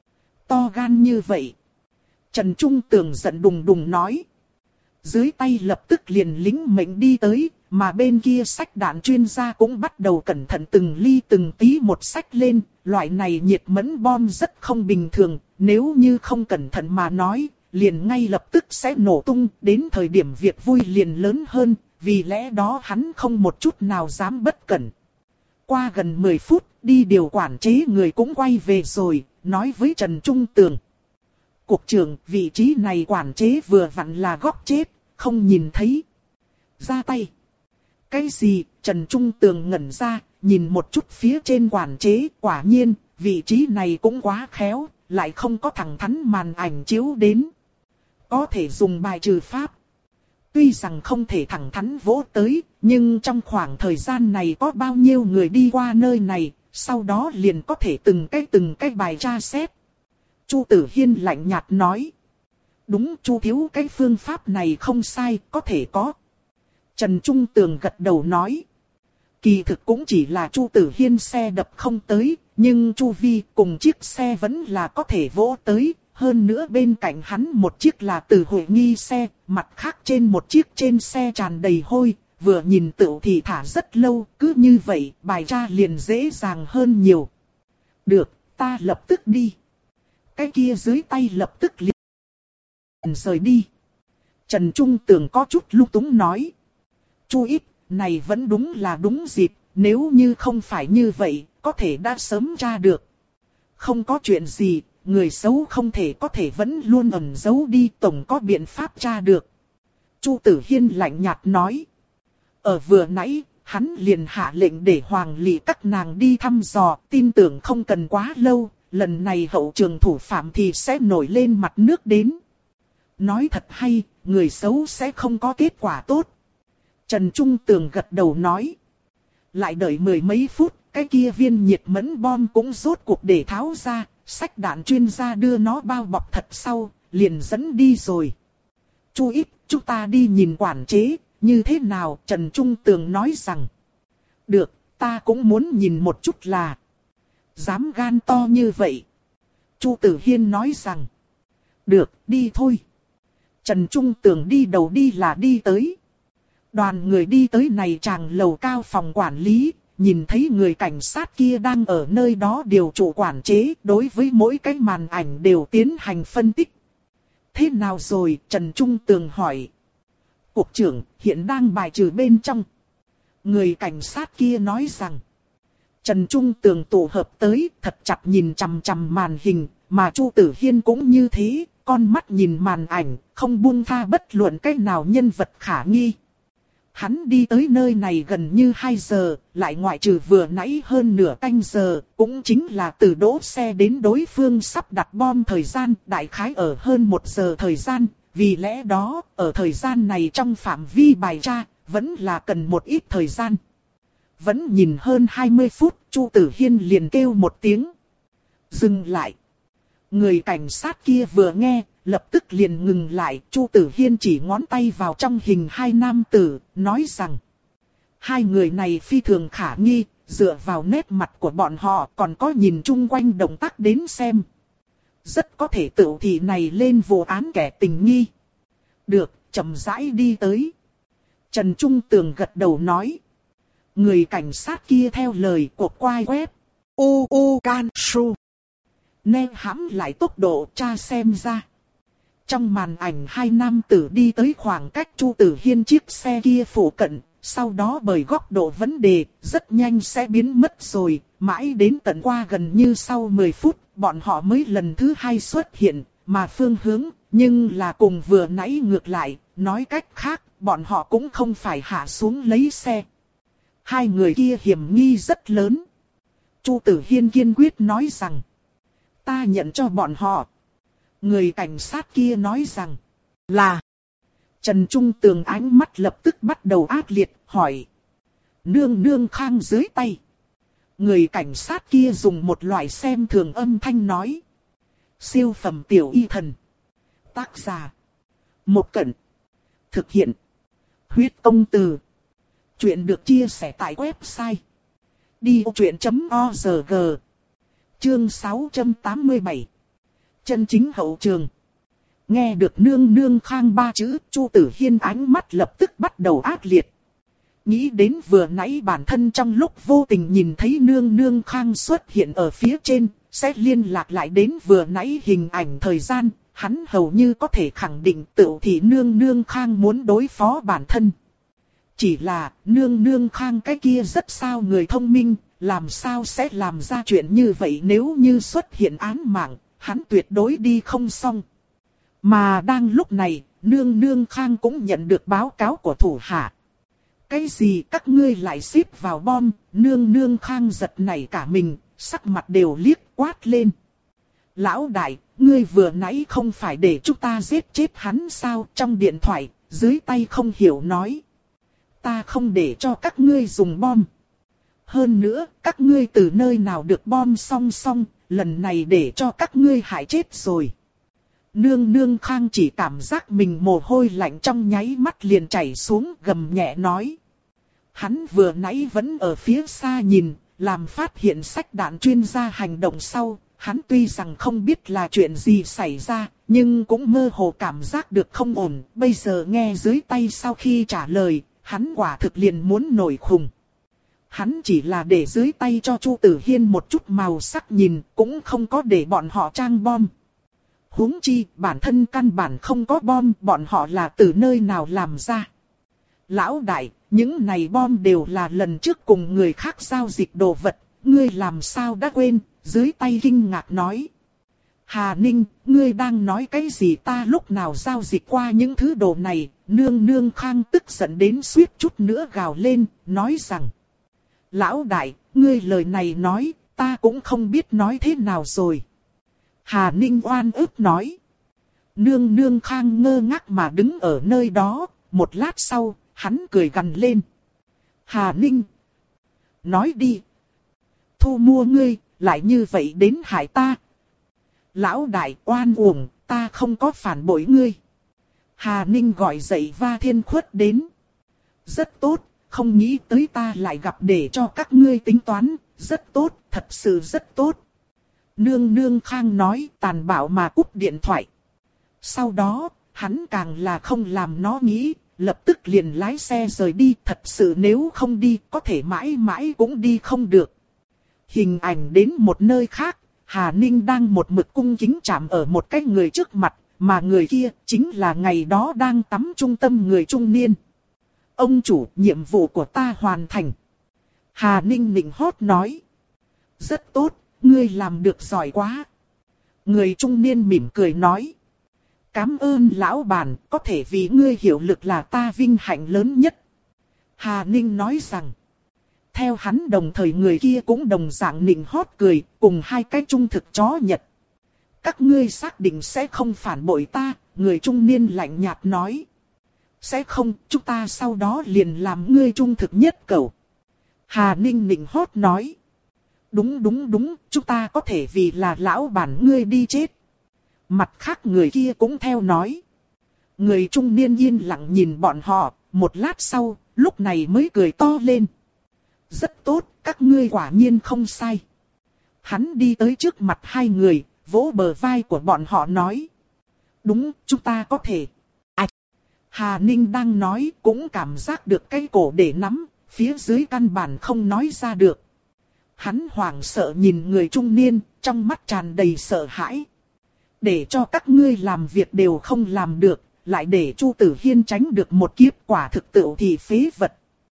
To gan như vậy. Trần Trung Tường giận đùng đùng nói. Dưới tay lập tức liền lính mệnh đi tới, mà bên kia sách đạn chuyên gia cũng bắt đầu cẩn thận từng ly từng tí một sách lên. Loại này nhiệt mẫn bom rất không bình thường, nếu như không cẩn thận mà nói, liền ngay lập tức sẽ nổ tung, đến thời điểm việc vui liền lớn hơn, vì lẽ đó hắn không một chút nào dám bất cẩn. Qua gần mười phút, đi điều quản chế người cũng quay về rồi, nói với Trần Trung Tường. Cục trưởng, vị trí này quản chế vừa vặn là góc chết, không nhìn thấy. Ra tay. Cái gì? Trần Trung Tường ngẩn ra, nhìn một chút phía trên quản chế, quả nhiên, vị trí này cũng quá khéo, lại không có thẳng thắn màn ảnh chiếu đến. Có thể dùng bài trừ pháp. Tuy rằng không thể thẳng thắn vỗ tới, nhưng trong khoảng thời gian này có bao nhiêu người đi qua nơi này, sau đó liền có thể từng cái từng cái bài tra xét. Chu Tử Hiên lạnh nhạt nói. Đúng, Chu thiếu, cái phương pháp này không sai, có thể có. Trần Trung Tường gật đầu nói. Kỳ thực cũng chỉ là Chu Tử Hiên xe đập không tới, nhưng Chu Vi cùng chiếc xe vẫn là có thể vỗ tới. Hơn nữa bên cạnh hắn một chiếc là từ Huệ Nghi xe, mặt khác trên một chiếc trên xe tràn đầy hôi, vừa nhìn tựu thì thả rất lâu, cứ như vậy bài tra liền dễ dàng hơn nhiều. Được, ta lập tức đi. Cái kia dưới tay lập tức liền rời đi. Trần Trung Tường có chút lung túng nói. Chu ít, này vẫn đúng là đúng dịp, nếu như không phải như vậy, có thể đã sớm tra được. Không có chuyện gì, người xấu không thể có thể vẫn luôn ẩn giấu đi, tổng có biện pháp tra được. Chu Tử Hiên lạnh nhạt nói. Ở vừa nãy, hắn liền hạ lệnh để Hoàng Lị các nàng đi thăm dò, tin tưởng không cần quá lâu, lần này hậu trường thủ phạm thì sẽ nổi lên mặt nước đến. Nói thật hay, người xấu sẽ không có kết quả tốt. Trần Trung Tường gật đầu nói. Lại đợi mười mấy phút, cái kia viên nhiệt mẫn bom cũng rốt cuộc để tháo ra, xách đạn chuyên gia đưa nó bao bọc thật sau, liền dẫn đi rồi. Chu ít, chúng ta đi nhìn quản chế, như thế nào? Trần Trung Tường nói rằng. Được, ta cũng muốn nhìn một chút là. Dám gan to như vậy. Chu Tử Hiên nói rằng. Được, đi thôi. Trần Trung Tường đi đầu đi là đi tới. Đoàn người đi tới này tràng lầu cao phòng quản lý, nhìn thấy người cảnh sát kia đang ở nơi đó điều trụ quản chế, đối với mỗi cái màn ảnh đều tiến hành phân tích. Thế nào rồi? Trần Trung Tường hỏi. Cục trưởng hiện đang bài trừ bên trong. Người cảnh sát kia nói rằng. Trần Trung Tường tụ hợp tới, thật chặt nhìn chằm chằm màn hình, mà Chu Tử Hiên cũng như thế, con mắt nhìn màn ảnh, không buông tha bất luận cái nào nhân vật khả nghi. Hắn đi tới nơi này gần như hai giờ, lại ngoại trừ vừa nãy hơn nửa canh giờ, cũng chính là từ đỗ xe đến đối phương sắp đặt bom thời gian, đại khái ở hơn một giờ thời gian, vì lẽ đó, ở thời gian này trong phạm vi bài tra, vẫn là cần một ít thời gian. Vẫn nhìn hơn hai mươi phút, Chu Tử Hiên liền kêu một tiếng. Dừng lại. Người cảnh sát kia vừa nghe, lập tức liền ngừng lại. Chu Tử Hiên chỉ ngón tay vào trong hình hai nam tử, nói rằng. Hai người này phi thường khả nghi, dựa vào nét mặt của bọn họ còn có nhìn chung quanh động tác đến xem. Rất có thể tự thị này lên vụ án kẻ tình nghi. Được, chậm rãi đi tới. Trần Trung Tường gật đầu nói. Người cảnh sát kia theo lời của quai web. U U Can Su. Nên hãm lại tốc độ tra xem ra. Trong màn ảnh hai nam tử đi tới khoảng cách Chu Tử Hiên chiếc xe kia phụ cận. Sau đó bởi góc độ vấn đề, rất nhanh sẽ biến mất rồi. Mãi đến tận qua gần như sau mười phút, bọn họ mới lần thứ hai xuất hiện. Mà phương hướng, nhưng là cùng vừa nãy ngược lại. Nói cách khác, bọn họ cũng không phải hạ xuống lấy xe. Hai người kia hiểm nghi rất lớn. Chu Tử Hiên kiên quyết nói rằng. Ta nhận cho bọn họ. Người cảnh sát kia nói rằng. Là. Trần Trung Tường ánh mắt lập tức bắt đầu ác liệt, hỏi. Nương nương khang dưới tay. Người cảnh sát kia dùng một loại xem thường âm thanh nói. Siêu phẩm tiểu y thần. Tác giả. Một cẩn. Thực hiện. Huyết công từ. Chuyện được chia sẻ tại website. đi ô chuyện chấm org. Chương sáu trăm tám mươi bảy. Chân chính hậu trường. Nghe được nương nương khang ba chữ, Chu Tử Hiên ánh mắt lập tức bắt đầu ác liệt. Nghĩ đến vừa nãy bản thân trong lúc vô tình nhìn thấy nương nương khang xuất hiện ở phía trên, sẽ liên lạc lại đến vừa nãy hình ảnh thời gian, hắn hầu như có thể khẳng định tự thì nương nương khang muốn đối phó bản thân. Chỉ là nương nương khang cái kia rất sao người thông minh, làm sao sẽ làm ra chuyện như vậy nếu như xuất hiện án mạng, hắn tuyệt đối đi không xong. Mà đang lúc này, nương nương khang cũng nhận được báo cáo của thủ hạ. Cái gì các ngươi lại xếp vào bom, nương nương khang giật nảy cả mình, sắc mặt đều liếc quát lên. Lão đại, ngươi vừa nãy không phải để chúng ta giết chết hắn sao? Trong điện thoại, dưới tay không hiểu nói. Ta không để cho các ngươi dùng bom. Hơn nữa, các ngươi từ nơi nào được bom song song, lần này để cho các ngươi hại chết rồi. Nương nương Khang chỉ cảm giác mình mồ hôi lạnh trong nháy mắt liền chảy xuống, gầm nhẹ nói. Hắn vừa nãy vẫn ở phía xa nhìn, làm phát hiện sách đạn chuyên gia hành động sau, hắn tuy rằng không biết là chuyện gì xảy ra, nhưng cũng mơ hồ cảm giác được không ổn. Bây giờ nghe dưới tay sau khi trả lời, hắn quả thực liền muốn nổi khùng. Hắn chỉ là để dưới tay cho Chu Tử Hiên một chút màu sắc nhìn, cũng không có để bọn họ trang bom. Huống chi, bản thân căn bản không có bom, bọn họ là từ nơi nào làm ra. Lão đại, những này bom đều là lần trước cùng người khác giao dịch đồ vật, ngươi làm sao đã quên, dưới tay kinh ngạc nói. Hà Ninh, ngươi đang nói cái gì, ta lúc nào giao dịch qua những thứ đồ này, nương nương Khang tức giận đến suýt chút nữa gào lên, nói rằng. Lão đại, ngươi lời này nói, ta cũng không biết nói thế nào rồi. Hà Ninh oan ức nói. Nương nương Khang ngơ ngác mà đứng ở nơi đó, một lát sau, hắn cười gằn lên. Hà Ninh, nói đi. Thu mua ngươi, lại như vậy đến hại ta. Lão đại oan uổng, ta không có phản bội ngươi. Hà Ninh gọi dậy Va Thiên Khuất đến. Rất tốt, không nghĩ tới ta lại gặp để cho các ngươi tính toán, rất tốt, thật sự rất tốt. Nương nương Khang nói tàn bạo mà cúp điện thoại. Sau đó, hắn càng là không làm nó nghĩ, lập tức liền lái xe rời đi. Thật sự nếu không đi, có thể mãi mãi cũng đi không được. Hình ảnh đến một nơi khác, Hà Ninh đang một mực cung kính chạm ở một cái người trước mặt, mà người kia chính là ngày đó đang tắm trung tâm người trung niên. Ông chủ, nhiệm vụ của ta hoàn thành. Hà Ninh nịnh hót nói. Rất tốt, ngươi làm được giỏi quá. Người trung niên mỉm cười nói. Cảm ơn lão bản, có thể vì ngươi hiệu lực là ta vinh hạnh lớn nhất. Hà Ninh nói rằng. Theo hắn đồng thời người kia cũng đồng dạng nịnh hót cười, cùng hai cái trung thực chó Nhật. Các ngươi xác định sẽ không phản bội ta, người trung niên lạnh nhạt nói. Sẽ không, chúng ta sau đó liền làm ngươi trung thực nhất cậu. Hà Ninh nịnh hót nói. Đúng đúng đúng, chúng ta có thể vì là lão bản ngươi đi chết. Mặt khác người kia cũng theo nói. Người trung niên yên lặng nhìn bọn họ, một lát sau, lúc này mới cười to lên. Rất tốt, các ngươi quả nhiên không sai. Hắn đi tới trước mặt hai người, vỗ bờ vai của bọn họ nói. Đúng, chúng ta có thể. À, Hà Ninh đang nói cũng cảm giác được cái cổ để nắm, phía dưới căn bản không nói ra được. Hắn hoảng sợ nhìn người trung niên, trong mắt tràn đầy sợ hãi. Để cho các ngươi làm việc đều không làm được, lại để Chu Tử Hiên tránh được một kiếp, quả thực tự thì phế vật.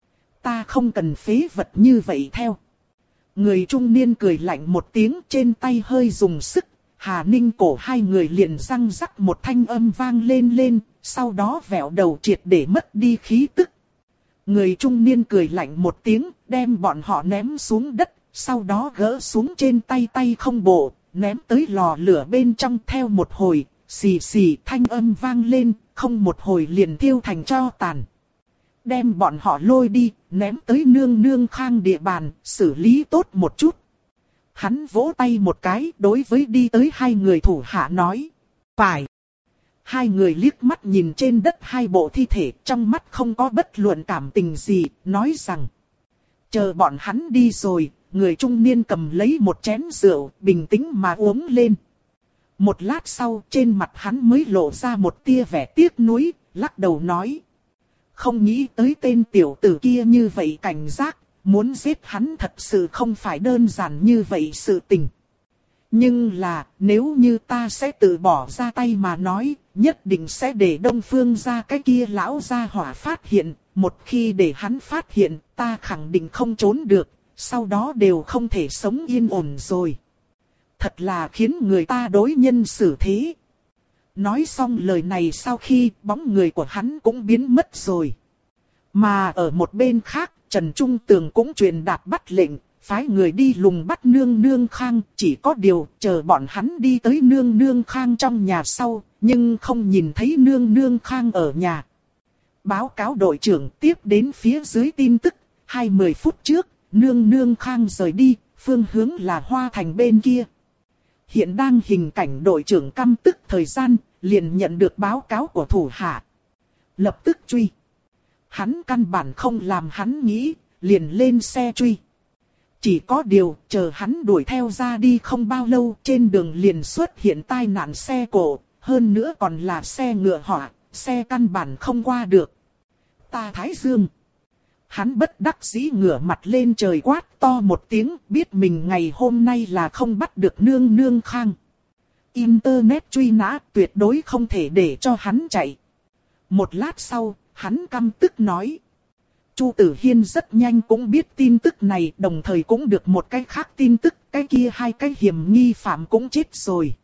Ta không cần phế vật như vậy theo. Người trung niên cười lạnh một tiếng, trên tay hơi dùng sức. Hà Ninh cổ hai người liền răng rắc một thanh âm vang lên lên, sau đó vẹo đầu triệt để mất đi khí tức. Người trung niên cười lạnh một tiếng, đem bọn họ ném xuống đất, sau đó gỡ xuống trên tay tay không bộ, ném tới lò lửa bên trong. Theo một hồi, xì xì thanh âm vang lên, không một hồi liền thiêu thành tro tàn. Đem bọn họ lôi đi, ném tới nương nương Khang địa bàn, xử lý tốt một chút. Hắn vỗ tay một cái, đối với đi tới hai người thủ hạ nói. Phải. Hai người liếc mắt nhìn trên đất hai bộ thi thể, trong mắt không có bất luận cảm tình gì, nói rằng. Chờ bọn hắn đi rồi, người trung niên cầm lấy một chén rượu, bình tĩnh mà uống lên. Một lát sau, trên mặt hắn mới lộ ra một tia vẻ tiếc nuối, lắc đầu nói. Không nghĩ tới tên tiểu tử kia như vậy cảnh giác, muốn giết hắn thật sự không phải đơn giản như vậy sự tình. Nhưng là, nếu như ta sẽ tự bỏ ra tay mà nói, nhất định sẽ để Đông Phương gia cái kia lão gia hỏa phát hiện, một khi để hắn phát hiện, ta khẳng định không trốn được, sau đó đều không thể sống yên ổn rồi. Thật là khiến người ta đối nhân xử thế. Nói xong lời này sau khi bóng người của hắn cũng biến mất rồi. Mà ở một bên khác, Trần Trung Tường cũng truyền đạt bắt lệnh, phái người đi lùng bắt nương nương Khang. Chỉ có điều, chờ bọn hắn đi tới nương nương Khang trong nhà sau, nhưng không nhìn thấy nương nương Khang ở nhà. Báo cáo đội trưởng tiếp đến phía dưới tin tức, hai mươi phút trước, nương nương Khang rời đi, phương hướng là Hoa Thành bên kia. Hiện đang hình cảnh đội trưởng căm tức thời gian, liền nhận được báo cáo của thủ hạ. Lập tức truy. Hắn căn bản không làm hắn nghĩ, liền lên xe truy. Chỉ có điều, chờ hắn đuổi theo ra đi không bao lâu, trên đường liền xuất hiện tai nạn xe cộ, hơn nữa còn là xe ngựa hỏa, xe căn bản không qua được. Ta Thái Dương. Hắn bất đắc dĩ ngửa mặt lên trời quát to một tiếng, biết mình ngày hôm nay là không bắt được Nương Nương Khang. Internet truy nã tuyệt đối không thể để cho hắn chạy. Một lát sau, hắn căm tức nói. Chu Tử Hiên rất nhanh cũng biết tin tức này, đồng thời cũng được một cái khác tin tức, cái kia hai cái hiểm nghi phạm cũng chết rồi.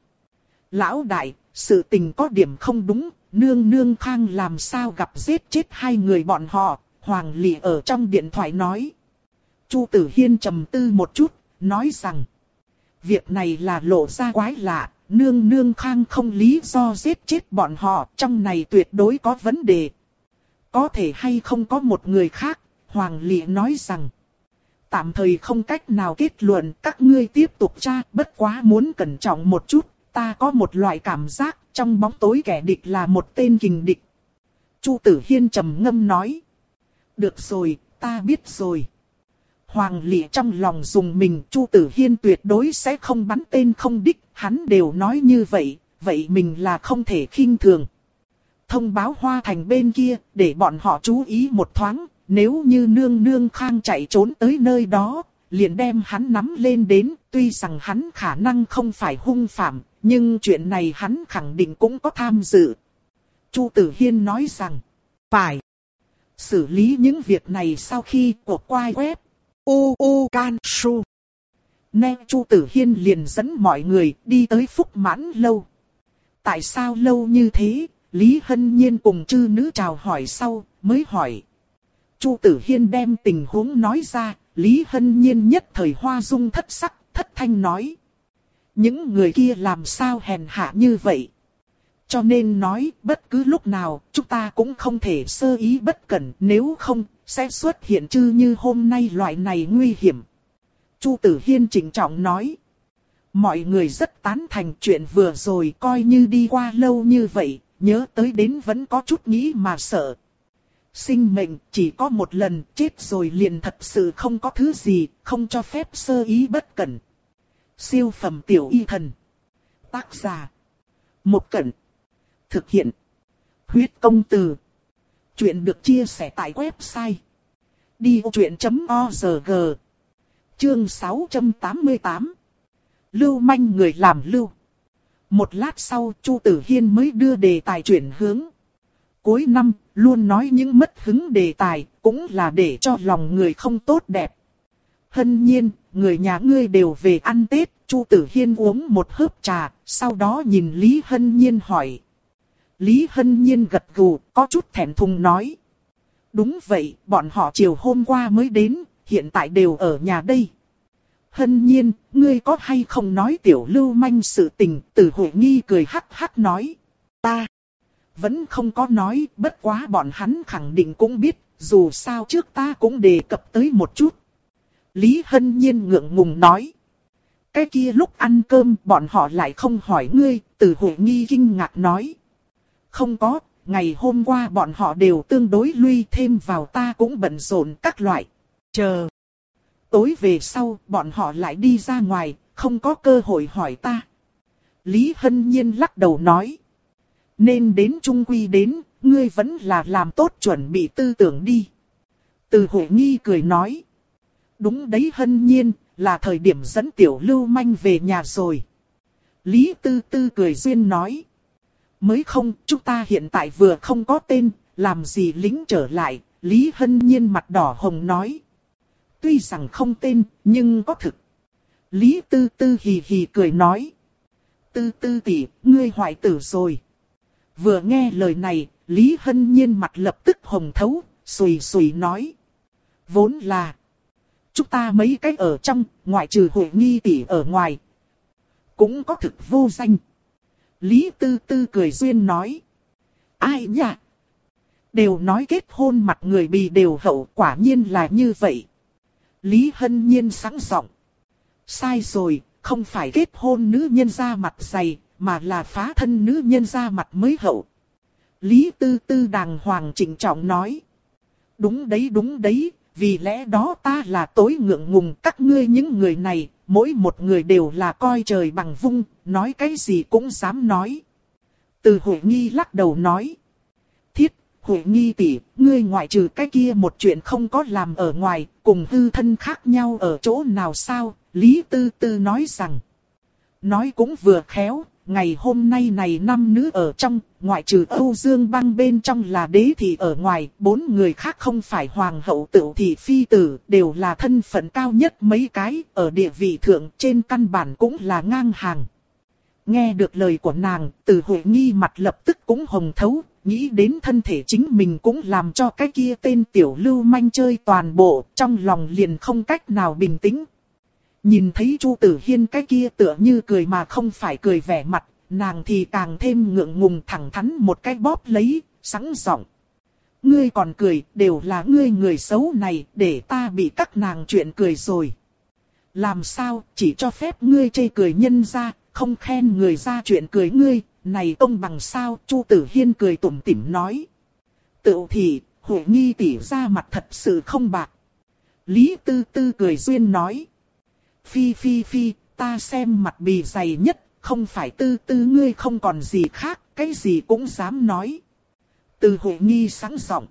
Lão đại, sự tình có điểm không đúng, Nương Nương Khang làm sao gặp giết chết hai người bọn họ, Hoàng Lị ở trong điện thoại nói. Chu Tử Hiên trầm tư một chút, nói rằng, việc này là lộ ra quái lạ, Nương Nương Khang không lý do giết chết bọn họ, trong này tuyệt đối có vấn đề. Có thể hay không có một người khác, Hoàng Lị nói rằng, tạm thời không cách nào kết luận, các ngươi tiếp tục tra, bất quá muốn cẩn trọng một chút, ta có một loại cảm giác, trong bóng tối kẻ địch là một tên kình địch. Chu Tử Hiên trầm ngâm nói, được rồi, ta biết rồi. Hoàng Lị trong lòng dùng mình, Chu Tử Hiên tuyệt đối sẽ không bắn tên không đích, hắn đều nói như vậy, vậy mình là không thể khinh thường. Thông báo Hoa Thành bên kia, để bọn họ chú ý một thoáng, nếu như Nương Nương Khang chạy trốn tới nơi đó, liền đem hắn nắm lên đến, tuy rằng hắn khả năng không phải hung phạm, nhưng chuyện này hắn khẳng định cũng có tham dự. Chu Tử Hiên nói rằng, phải xử lý những việc này sau khi cuộc quay web u u can su. Nên Chu Tử Hiên liền dẫn mọi người đi tới Phúc Mãn lâu. Tại sao lâu như thế? Lý Hân Nhiên cùng chư nữ chào hỏi sau, mới hỏi. Chu Tử Hiên đem tình huống nói ra, Lý Hân Nhiên nhất thời hoa dung thất sắc, thất thanh nói. Những người kia làm sao hèn hạ như vậy? Cho nên nói, bất cứ lúc nào, chúng ta cũng không thể sơ ý bất cẩn, nếu không, sẽ xuất hiện chư như hôm nay loại này nguy hiểm. Chu Tử Hiên trịnh trọng nói. Mọi người rất tán thành chuyện vừa rồi, coi như đi qua lâu như vậy, nhớ tới đến vẫn có chút nghĩ mà sợ. Sinh mệnh chỉ có một lần, chết rồi liền thật sự không có thứ gì, không cho phép sơ ý bất cẩn. Siêu phẩm tiểu y thần. Tác giả. Một Cẩn. Thực hiện. Huyết công từ. Chuyện được chia sẻ tại website. đi ô chuyện chấm org. Chương sáu trăm tám mươi tám. Lưu manh người làm lưu. Một lát sau, Chu Tử Hiên mới đưa đề tài chuyển hướng. Cuối năm, luôn nói những mất hứng đề tài, cũng là để cho lòng người không tốt đẹp. Hân Nhiên, người nhà ngươi đều về ăn Tết. Chu Tử Hiên uống một hớp trà, sau đó nhìn Lý Hân Nhiên hỏi. Lý Hân Nhiên gật gù, có chút thẹn thùng nói. Đúng vậy, bọn họ chiều hôm qua mới đến, hiện tại đều ở nhà đây. Hân Nhiên, ngươi có hay không nói tiểu lưu manh sự tình? Từ Hội Nghi cười hắc hắc nói. Ta vẫn không có nói, bất quá bọn hắn khẳng định cũng biết, dù sao trước ta cũng đề cập tới một chút. Lý Hân Nhiên ngượng ngùng nói. Cái kia lúc ăn cơm bọn họ lại không hỏi ngươi, Từ Hội Nghi kinh ngạc nói. Không có, ngày hôm qua bọn họ đều tương đối lui, thêm vào ta cũng bận rộn các loại. Chờ tối về sau, bọn họ lại đi ra ngoài, không có cơ hội hỏi ta. Lý Hân Nhiên lắc đầu nói. Nên đến trung quy đến, ngươi vẫn là làm tốt chuẩn bị tư tưởng đi. Từ Hội Nghi cười nói. Đúng đấy Hân Nhiên, là thời điểm dẫn tiểu lưu manh về nhà rồi. Lý Tư Tư cười duyên nói. Mới không, chúng ta hiện tại vừa không có tên, làm gì lính trở lại, Lý Hân Nhiên mặt đỏ hồng nói. Tuy rằng không tên, nhưng có thực. Lý Tư Tư hì hì cười nói. Tư Tư tỷ, ngươi hoại tử rồi. Vừa nghe lời này, Lý Hân Nhiên mặt lập tức hồng thấu, sùi sùi nói. Vốn là chúng ta mấy cái ở trong, ngoại trừ Hội Nghi tỷ ở ngoài, cũng có thực vô danh. Lý Tư Tư cười duyên nói. Ai nhỉ? Đều nói kết hôn mặt người bì đều hậu, quả nhiên là như vậy. Lý Hân Nhiên sáng giọng. Sai rồi, không phải kết hôn nữ nhân ra mặt dày, mà là phá thân nữ nhân ra mặt mới hậu. Lý Tư Tư đàng hoàng trịnh trọng nói. Đúng đấy đúng đấy, vì lẽ đó ta là tối ngượng ngùng các ngươi những người này, mỗi một người đều là coi trời bằng vung, nói cái gì cũng dám nói. Từ Huệ Nghi lắc đầu nói. Thiết, Huệ Nghi tỷ, ngươi ngoại trừ cái kia một chuyện không có làm ở ngoài, cùng hư thân khác nhau ở chỗ nào sao? Lý Tư Tư nói rằng. Nói cũng vừa khéo, ngày hôm nay này năm nữ ở trong, ngoại trừ Âu Dương Băng bên trong là đế thị ở ngoài, bốn người khác không phải hoàng hậu tựu thị phi tử, đều là thân phận cao nhất mấy cái, ở địa vị thượng trên căn bản cũng là ngang hàng. Nghe được lời của nàng, Từ Huệ Nghi mặt lập tức cũng hồng thấu, nghĩ đến thân thể chính mình cũng làm cho cái kia tên tiểu lưu manh chơi toàn bộ, trong lòng liền không cách nào bình tĩnh. Nhìn thấy Chu Tử Hiên cái kia tựa như cười mà không phải cười vẻ mặt, nàng thì càng thêm ngượng ngùng thẳng thắn một cái bóp lấy, sẵn giọng. Ngươi còn cười, đều là ngươi người xấu này, để ta bị các nàng chuyện cười rồi. Làm sao, chỉ cho phép ngươi chê cười nhân ra, không khen người ra chuyện cười ngươi, này công bằng sao? Chu Tử Hiên cười tủm tỉm nói. Tựu thì, Huệ Nghi tỷ ra mặt thật sự không bạc. Lý Tư Tư cười duyên nói. Phi phi phi, ta xem mặt bì dày nhất, không phải Tư Tư ngươi không còn gì khác, cái gì cũng dám nói. Từ Huệ Nghi sáng giọng.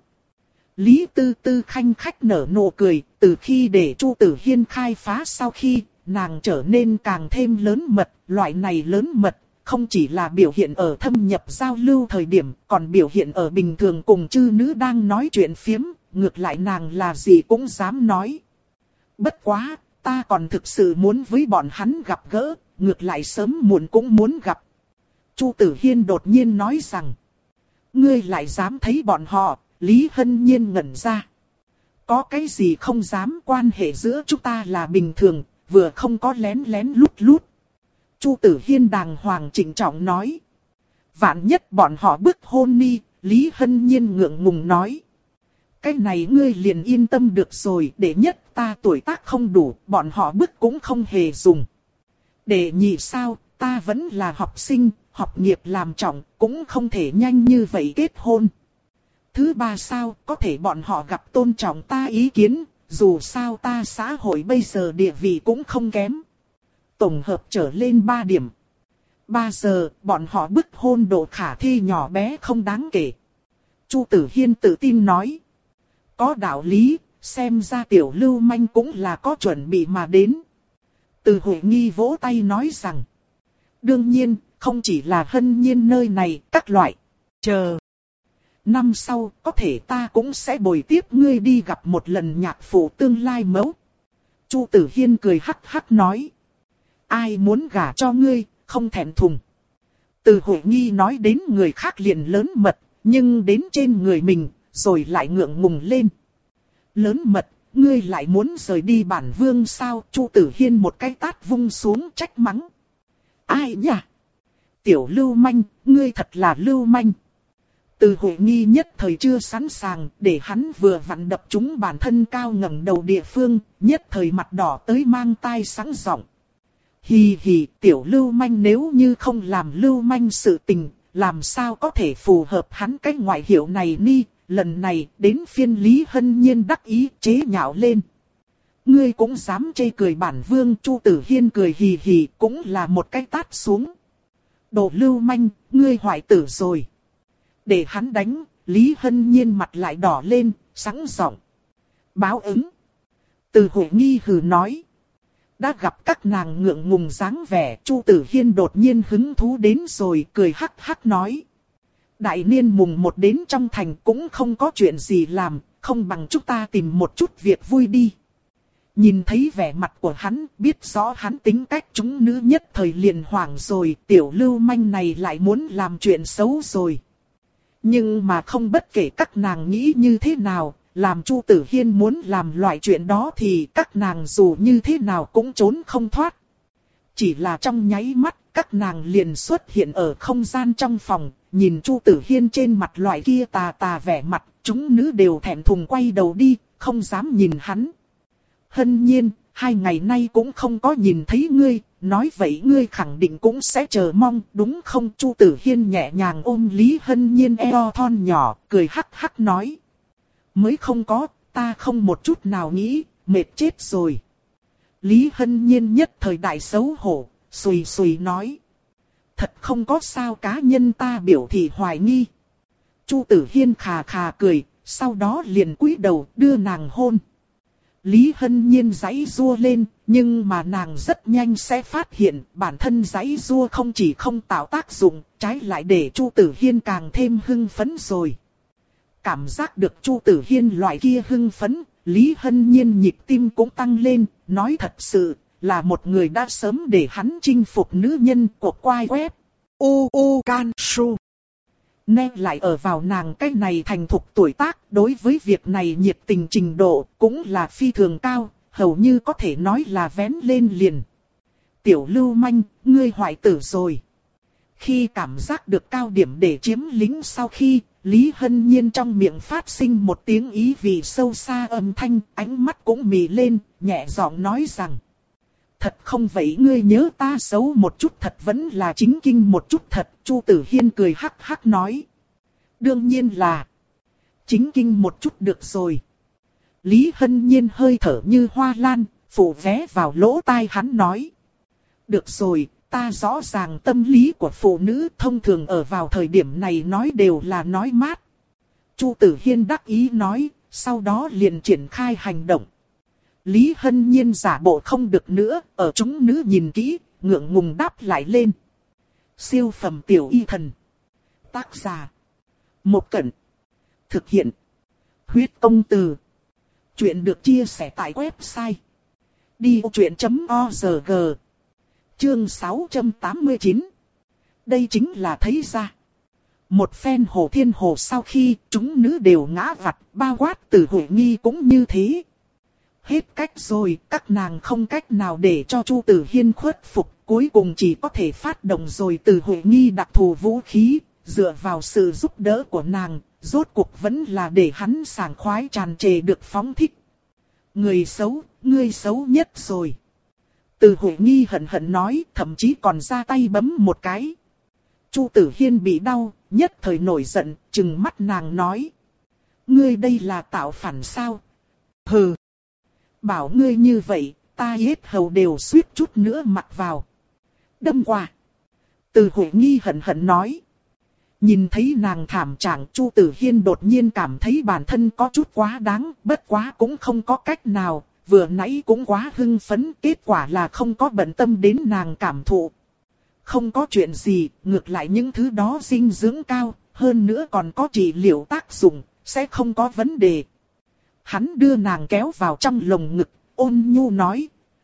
Lý Tư Tư khanh khách nở nụ cười, từ khi để Chu Tử Hiên khai phá sau khi, nàng trở nên càng thêm lớn mật, loại này lớn mật, không chỉ là biểu hiện ở thâm nhập giao lưu thời điểm, còn biểu hiện ở bình thường cùng chư nữ đang nói chuyện phiếm, ngược lại nàng là gì cũng dám nói. Bất quá, ta còn thực sự muốn với bọn hắn gặp gỡ, ngược lại sớm muộn cũng muốn gặp. Chu Tử Hiên đột nhiên nói rằng, ngươi lại dám thấy bọn họ? Lý Hân Nhiên ngẩn ra. Có cái gì không dám, quan hệ giữa chúng ta là bình thường, vừa không có lén lén lút lút. Chu Tử Hiên đàng hoàng trịnh trọng nói. Vạn nhất bọn họ bức hôn ni, Lý Hân Nhiên ngượng ngùng nói. Cái này ngươi liền yên tâm được rồi, để nhất ta tuổi tác không đủ, bọn họ bức cũng không hề dùng. Để nhị sao, ta vẫn là học sinh, học nghiệp làm trọng, cũng không thể nhanh như vậy kết hôn. Thứ ba sao, có thể bọn họ gặp tôn trọng ta ý kiến, dù sao ta xã hội bây giờ địa vị cũng không kém. Tổng hợp trở lên ba điểm. Ba giờ, bọn họ bức hôn độ khả thi nhỏ bé không đáng kể. Chu Tử Hiên tự tin nói. Có đạo lý, xem ra tiểu lưu manh cũng là có chuẩn bị mà đến. Từ Huệ Nghi vỗ tay nói rằng. Đương nhiên, không chỉ là Hân Nhiên nơi này, các loại. Chờ. Năm sau, có thể ta cũng sẽ bồi tiếp ngươi đi gặp một lần nhạc phụ tương lai mẫu. Chu Tử Hiên cười hắc hắc nói. Ai muốn gả cho ngươi, không thẹn thùng. Từ Huệ Nghi nói đến người khác liền lớn mật, nhưng đến trên người mình, rồi lại ngượng ngùng lên. Lớn mật, ngươi lại muốn rời đi bản vương sao? Chu Tử Hiên một cái tát vung xuống trách mắng. Ai nhỉ? Tiểu lưu manh, ngươi thật là lưu manh. Từ Huệ Nghi nhất thời chưa sẵn sàng, để hắn vừa vặn đập trúng bản thân cao ngẩng đầu địa phương, nhất thời mặt đỏ tới mang tai sẵn giọng. Hì hì, tiểu lưu manh nếu như không làm lưu manh sự tình, làm sao có thể phù hợp hắn cái ngoại hiệu này ni? Lần này đến phiên Lý Hân Nhiên đắc ý chế nhạo lên. Ngươi cũng dám chê cười bản vương? Chu Tử Hiên cười hì hì cũng là một cái tát xuống. Đồ lưu manh, ngươi hoại tử rồi. Để hắn đánh, Lý Hân Nhiên mặt lại đỏ lên, sẵn giọng. Báo ứng. Từ Huệ Nghi hừ nói. Đã gặp các nàng ngượng ngùng dáng vẻ, Chu Tử Hiên đột nhiên hứng thú đến rồi, cười hắc hắc nói. Đại niên mùng một đến trong thành cũng không có chuyện gì làm, không bằng chúng ta tìm một chút việc vui đi. Nhìn thấy vẻ mặt của hắn, biết rõ hắn tính cách chúng nữ nhất thời liền hoảng rồi, tiểu lưu manh này lại muốn làm chuyện xấu rồi. Nhưng mà không bất kể các nàng nghĩ như thế nào, làm Chu Tử Hiên muốn làm loại chuyện đó thì các nàng dù như thế nào cũng trốn không thoát. Chỉ là trong nháy mắt, các nàng liền xuất hiện ở không gian trong phòng, nhìn Chu Tử Hiên trên mặt loại kia tà tà vẻ mặt, chúng nữ đều thẹn thùng quay đầu đi, không dám nhìn hắn. Hân Nhiên, hai ngày nay cũng không có nhìn thấy ngươi, nói vậy ngươi khẳng định cũng sẽ chờ mong, đúng không? Chu Tử Hiên nhẹ nhàng ôm Lý Hân Nhiên eo thon nhỏ, cười hắc hắc nói. Mới không có, ta không một chút nào nghĩ, mệt chết rồi. Lý Hân Nhiên nhất thời đại xấu hổ, xùy xùy nói. Thật không có sao, cá nhân ta biểu thị hoài nghi. Chu Tử Hiên khà khà cười, sau đó liền cúi đầu đưa nàng hôn. Lý Hân Nhiên giãy giụa lên, nhưng mà nàng rất nhanh sẽ phát hiện bản thân giãy giụa không chỉ không tạo tác dụng, trái lại để Chu Tử Hiên càng thêm hưng phấn rồi. Cảm giác được Chu Tử Hiên loại kia hưng phấn, Lý Hân Nhiên nhịp tim cũng tăng lên, nói thật sự là một người đã sớm để hắn chinh phục nữ nhân của quai web. U U Can Su. Nè lại ở vào nàng cái này thành thục tuổi tác, đối với việc này nhiệt tình trình độ cũng là phi thường cao, hầu như có thể nói là vén lên liền. Tiểu lưu manh, ngươi hoại tử rồi. Khi cảm giác được cao điểm để chiếm lính sau khi, Lý Hân Nhiên trong miệng phát sinh một tiếng ý vị sâu xa âm thanh, ánh mắt cũng mì lên, nhẹ giọng nói rằng. Thật không vậy ngươi nhớ ta xấu một chút thật vẫn là chính kinh một chút thật. Chu Tử Hiên cười hắc hắc nói. Đương nhiên là chính kinh một chút được rồi. Lý Hân Nhiên hơi thở như hoa lan, phủ vé vào lỗ tai hắn nói. Được rồi, ta rõ ràng tâm lý của phụ nữ thông thường ở vào thời điểm này nói đều là nói mát. Chu Tử Hiên đắc ý nói, sau đó liền triển khai hành động. Lý Hân Nhiên giả bộ không được nữa, ở chúng nữ nhìn kỹ, ngượng ngùng đáp lại lên. Siêu phẩm tiểu y thần. Tác giả. Một Cẩn. Thực hiện. Huyết công từ. Chuyện được chia sẻ tại website. đi ô chuyện chấm org. Chương sáu trăm tám mươi chín. Đây chính là thấy ra. Một phen hồ thiên hồ sau khi chúng nữ đều ngã vặt, bao quát Từ Huệ Nghi cũng như thế. Hết cách rồi, các nàng không cách nào để cho Chu Tử Hiên khuất phục, cuối cùng chỉ có thể phát động rồi Từ Huệ Nghi đặc thù vũ khí, dựa vào sự giúp đỡ của nàng, rốt cuộc vẫn là để hắn sảng khoái tràn trề được phóng thích. Người xấu, ngươi xấu nhất rồi. Từ Huệ Nghi hận hận nói, thậm chí còn ra tay bấm một cái. Chu Tử Hiên bị đau, nhất thời nổi giận, trừng mắt nàng nói. Ngươi đây là tạo phản sao? Hừ. Bảo ngươi như vậy, ta hết hầu đều suýt chút nữa mặc vào. Đâm qua. Từ Huệ Nghi hận hận nói. Nhìn thấy nàng thảm trạng, Chu Tử Hiên đột nhiên cảm thấy bản thân có chút quá đáng, bất quá cũng không có cách nào, vừa nãy cũng quá hưng phấn, kết quả là không có bận tâm đến nàng cảm thụ. Không có chuyện gì, ngược lại những thứ đó dinh dưỡng cao, hơn nữa còn có trị liệu tác dụng, sẽ không có vấn đề. Hắn đưa nàng kéo vào trong lồng ngực, ôn nhu nói.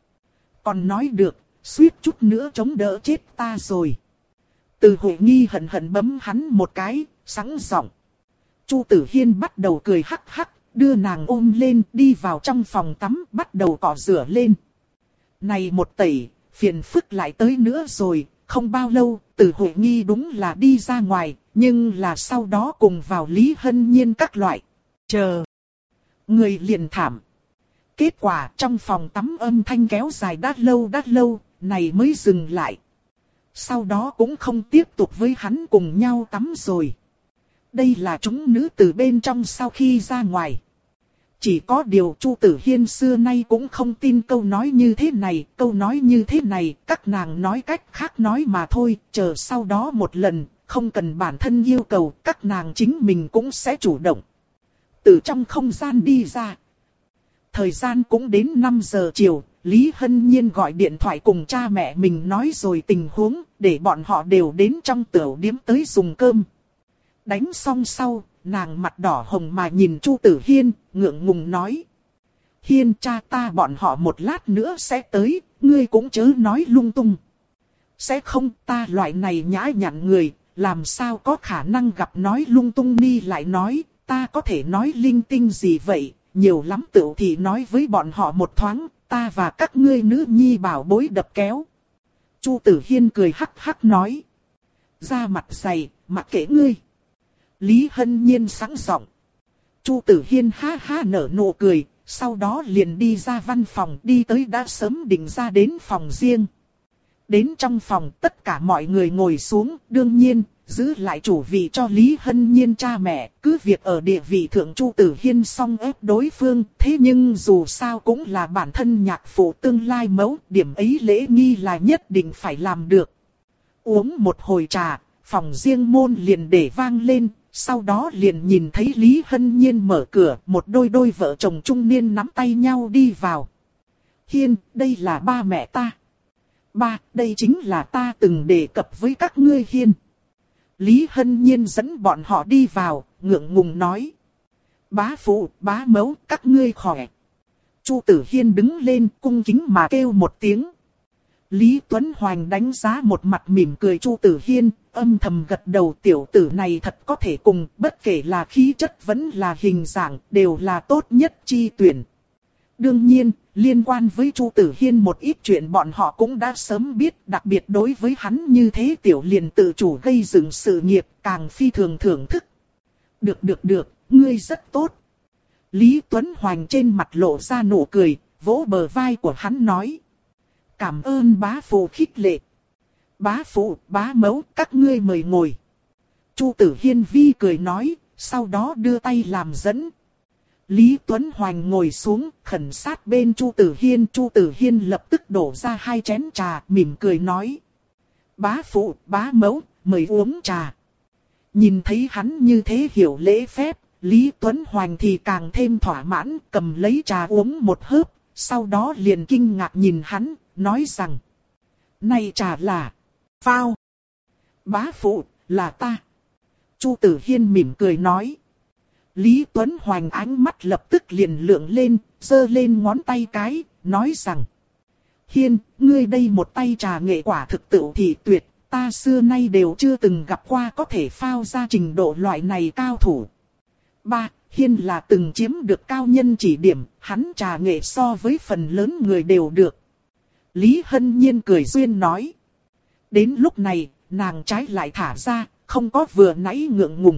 Còn nói được, suýt chút nữa chống đỡ chết ta rồi. Từ Huệ Nghi hận hận bấm hắn một cái, sẵn giọng. Chu Tử Hiên bắt đầu cười hắc hắc, đưa nàng ôm lên đi vào trong phòng tắm, bắt đầu cọ rửa lên. Này một tẩy, phiền phức lại tới nữa rồi, không bao lâu, Từ Huệ Nghi đúng là đi ra ngoài, nhưng là sau đó cùng vào Lý Hân Nhiên các loại. Chờ. Người liền thảm. Kết quả trong phòng tắm âm thanh kéo dài đã lâu đã lâu, này mới dừng lại. Sau đó cũng không tiếp tục với hắn cùng nhau tắm rồi. Đây là chúng nữ từ bên trong sau khi ra ngoài. Chỉ có điều Chu Tử Hiên xưa nay cũng không tin câu nói như thế này, câu nói như thế này, các nàng nói cách khác nói mà thôi, chờ sau đó một lần, không cần bản thân yêu cầu, các nàng chính mình cũng sẽ chủ động. Từ trong không gian đi ra. Thời gian cũng đến năm giờ chiều, Lý Hân Nhiên gọi điện thoại cùng cha mẹ mình nói rồi tình huống, để bọn họ đều đến trong tiểu điếm tới dùng cơm. Đánh xong sau, nàng mặt đỏ hồng mà nhìn Chu Tử Hiên, ngượng ngùng nói. Hiên cha ta bọn họ một lát nữa sẽ tới, ngươi cũng chớ nói lung tung. Sẽ không, ta loại này nhã nhặn người, làm sao có khả năng gặp nói lung tung ni lại nói, ta có thể nói linh tinh gì vậy, nhiều lắm tựu thì nói với bọn họ một thoáng, ta và các ngươi nữ nhi bảo bối đập kéo. Chu Tử Hiên cười hắc hắc nói. Ra mặt dày, mặc kệ ngươi. Lý Hân Nhiên sẵn giọng. Chu Tử Hiên ha ha nở nụ cười, sau đó liền đi ra văn phòng, đi tới đã sớm định ra đến phòng riêng. Đến trong phòng, tất cả mọi người ngồi xuống, đương nhiên, giữ lại chủ vị cho Lý Hân Nhiên cha mẹ, cứ việc ở địa vị thượng Chu Tử Hiên song ép đối phương, thế nhưng dù sao cũng là bản thân nhạc phụ tương lai mẫu, điểm ấy lễ nghi là nhất định phải làm được. Uống một hồi trà, phòng riêng môn liền để vang lên, sau đó liền nhìn thấy Lý Hân Nhiên mở cửa, một đôi đôi vợ chồng trung niên nắm tay nhau đi vào. Hiên, đây là ba mẹ ta. Ba, đây chính là ta từng đề cập với các ngươi Hiên. Lý Hân Nhiên dẫn bọn họ đi vào, ngượng ngùng nói. Bá phụ, bá mẫu, các ngươi khỏe. Chu Tử Hiên đứng lên cung kính mà kêu một tiếng. Lý Tuấn Hoành đánh giá một mặt mỉm cười Chu Tử Hiên, âm thầm gật đầu, tiểu tử này thật có thể cùng, bất kể là khí chất vẫn là hình dạng, đều là tốt nhất chi tuyển. Đương nhiên, liên quan với Chu Tử Hiên một ít chuyện bọn họ cũng đã sớm biết, đặc biệt đối với hắn như thế tiểu liền tự chủ gây dựng sự nghiệp, càng phi thường thưởng thức. Được được được, ngươi rất tốt. Lý Tuấn Hoành trên mặt lộ ra nụ cười, vỗ bờ vai của hắn nói. Cảm ơn bá phụ khích lệ. Bá phụ, bá mẫu, các ngươi mời ngồi. Chu Tử Hiên vi cười nói, sau đó đưa tay làm dẫn. Lý Tuấn Hoành ngồi xuống, khẩn sát bên Chu Tử Hiên. Chu Tử Hiên lập tức đổ ra hai chén trà, mỉm cười nói. Bá phụ, bá mẫu, mời uống trà. Nhìn thấy hắn như thế hiểu lễ phép, Lý Tuấn Hoành thì càng thêm thỏa mãn, cầm lấy trà uống một hớp, sau đó liền kinh ngạc nhìn hắn, nói rằng. Này trà là phao. Bá phụ, là ta. Chu Tử Hiên mỉm cười nói. Lý Tuấn Hoành ánh mắt lập tức liền lượng lên, giơ lên ngón tay cái, nói rằng. Hiên, ngươi đây một tay trà nghệ quả thực tựu thì tuyệt, ta xưa nay đều chưa từng gặp qua có thể phao ra trình độ loại này cao thủ. Ba, Hiên là từng chiếm được cao nhân chỉ điểm, hắn trà nghệ so với phần lớn người đều được. Lý Hân Nhiên cười duyên nói. Đến lúc này, nàng trái lại thả ra, không có vừa nãy ngượng ngùng.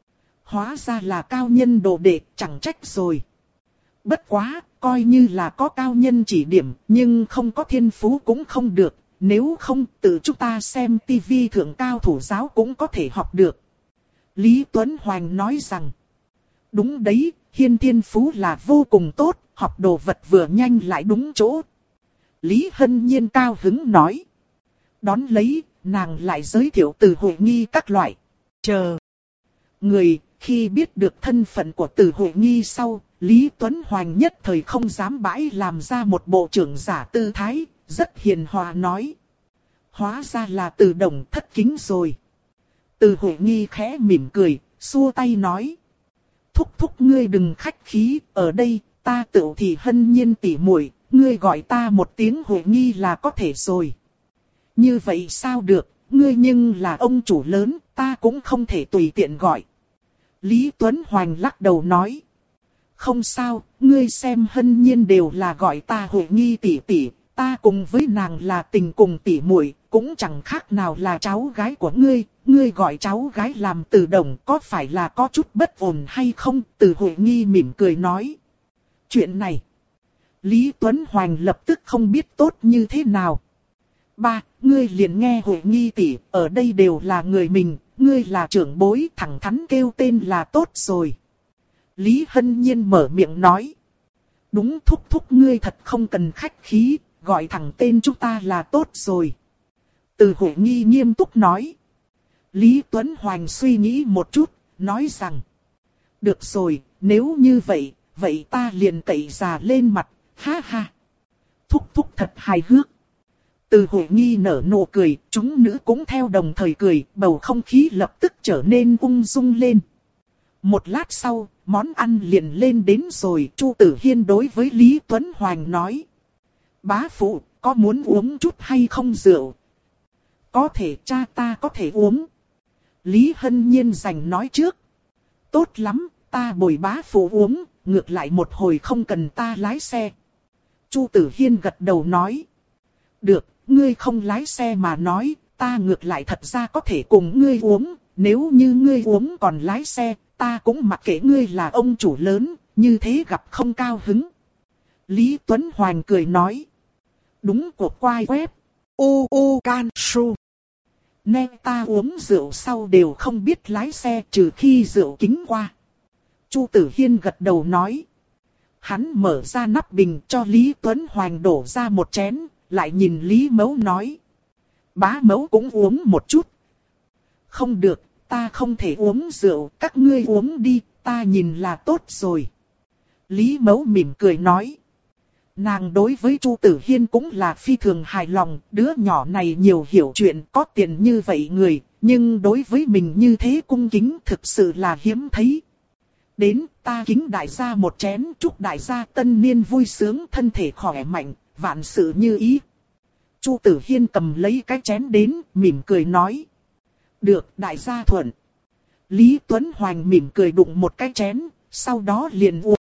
Hóa ra là cao nhân đồ đệ, chẳng trách rồi. Bất quá, coi như là có cao nhân chỉ điểm, nhưng không có thiên phú cũng không được. Nếu không, tự chúng ta xem tivi thượng cao thủ giáo cũng có thể học được. Lý Tuấn Hoành nói rằng. Đúng đấy, Hiên thiên phú là vô cùng tốt, học đồ vật vừa nhanh lại đúng chỗ. Lý Hân Nhiên cao hứng nói. Đón lấy, nàng lại giới thiệu từ Hội Nghi các loại. Chờ. Người, khi biết được thân phận của Từ Hội Nghi sau, Lý Tuấn Hoành nhất thời không dám bãi làm ra một bộ trưởng giả tư thái, rất hiền hòa nói. Hóa ra là Từ Đồng thất kính rồi. Từ Hội Nghi khẽ mỉm cười, xua tay nói. Thúc thúc ngươi đừng khách khí, ở đây, ta tự thì Hân Nhiên tỉ muội, ngươi gọi ta một tiếng Hội Nghi là có thể rồi. Như vậy sao được, ngươi nhưng là ông chủ lớn, ta cũng không thể tùy tiện gọi. Lý Tuấn Hoành lắc đầu nói. Không sao, ngươi xem Hân Nhiên đều là gọi ta Hội Nghi tỷ tỷ, ta cùng với nàng là tình cùng tỷ muội, cũng chẳng khác nào là cháu gái của ngươi, ngươi gọi cháu gái làm Từ Đồng có phải là có chút bất ổn hay không? Từ Hội Nghi mỉm cười nói. Chuyện này, Lý Tuấn Hoành lập tức không biết tốt như thế nào. Ba, ngươi liền nghe Hội Nghi tỷ, ở đây đều là người mình, ngươi là trưởng bối, thẳng thắn kêu tên là tốt rồi. Lý Hân Nhiên mở miệng nói. Đúng, thúc thúc ngươi thật không cần khách khí, gọi thẳng tên chúng ta là tốt rồi. Từ Hội Nghi nghiêm túc nói. Lý Tuấn Hoành suy nghĩ một chút, nói rằng. Được rồi, nếu như vậy, vậy ta liền cậy già lên mặt, ha ha. Thúc thúc thật hài hước. Từ Hội Nghi nở nụ cười, chúng nữ cũng theo đồng thời cười, bầu không khí lập tức trở nên ung dung lên. Một lát sau, món ăn liền lên đến rồi, Chu Tử Hiên đối với Lý Tuấn Hoành nói. Bá phụ, có muốn uống chút hay không rượu? Có thể, cha ta có thể uống. Lý Hân Nhiên giành nói trước. Tốt lắm, ta bồi bá phụ uống, ngược lại một hồi không cần ta lái xe. Chu Tử Hiên gật đầu nói. Được, ngươi không lái xe mà nói, ta ngược lại thật ra có thể cùng ngươi uống, nếu như ngươi uống còn lái xe, ta cũng mặc kệ ngươi là ông chủ lớn, như thế gặp không cao hứng. Lý Tuấn Hoành cười nói. Đúng của quai web. U U Can Su. Nè ta uống rượu sau đều không biết lái xe trừ khi rượu kính qua. Chu Tử Hiên gật đầu nói. Hắn mở ra nắp bình cho Lý Tuấn Hoành đổ ra một chén, lại nhìn Lý Mẫu nói. Bá Mẫu cũng uống một chút. Không được, ta không thể uống rượu, các ngươi uống đi, ta nhìn là tốt rồi. Lý Mẫu mỉm cười nói. Nàng đối với Chu Tử Hiên cũng là phi thường hài lòng, đứa nhỏ này nhiều hiểu chuyện, có tiền như vậy người, nhưng đối với mình như thế cung kính thực sự là hiếm thấy. Đến, ta kính đại gia một chén, chúc đại gia tân niên vui sướng, thân thể khỏe mạnh, vạn sự như ý. Chu Tử Hiên cầm lấy cái chén đến, mỉm cười nói. Được, đại gia thuận. Lý Tuấn Hoành mỉm cười đụng một cái chén, sau đó liền uống.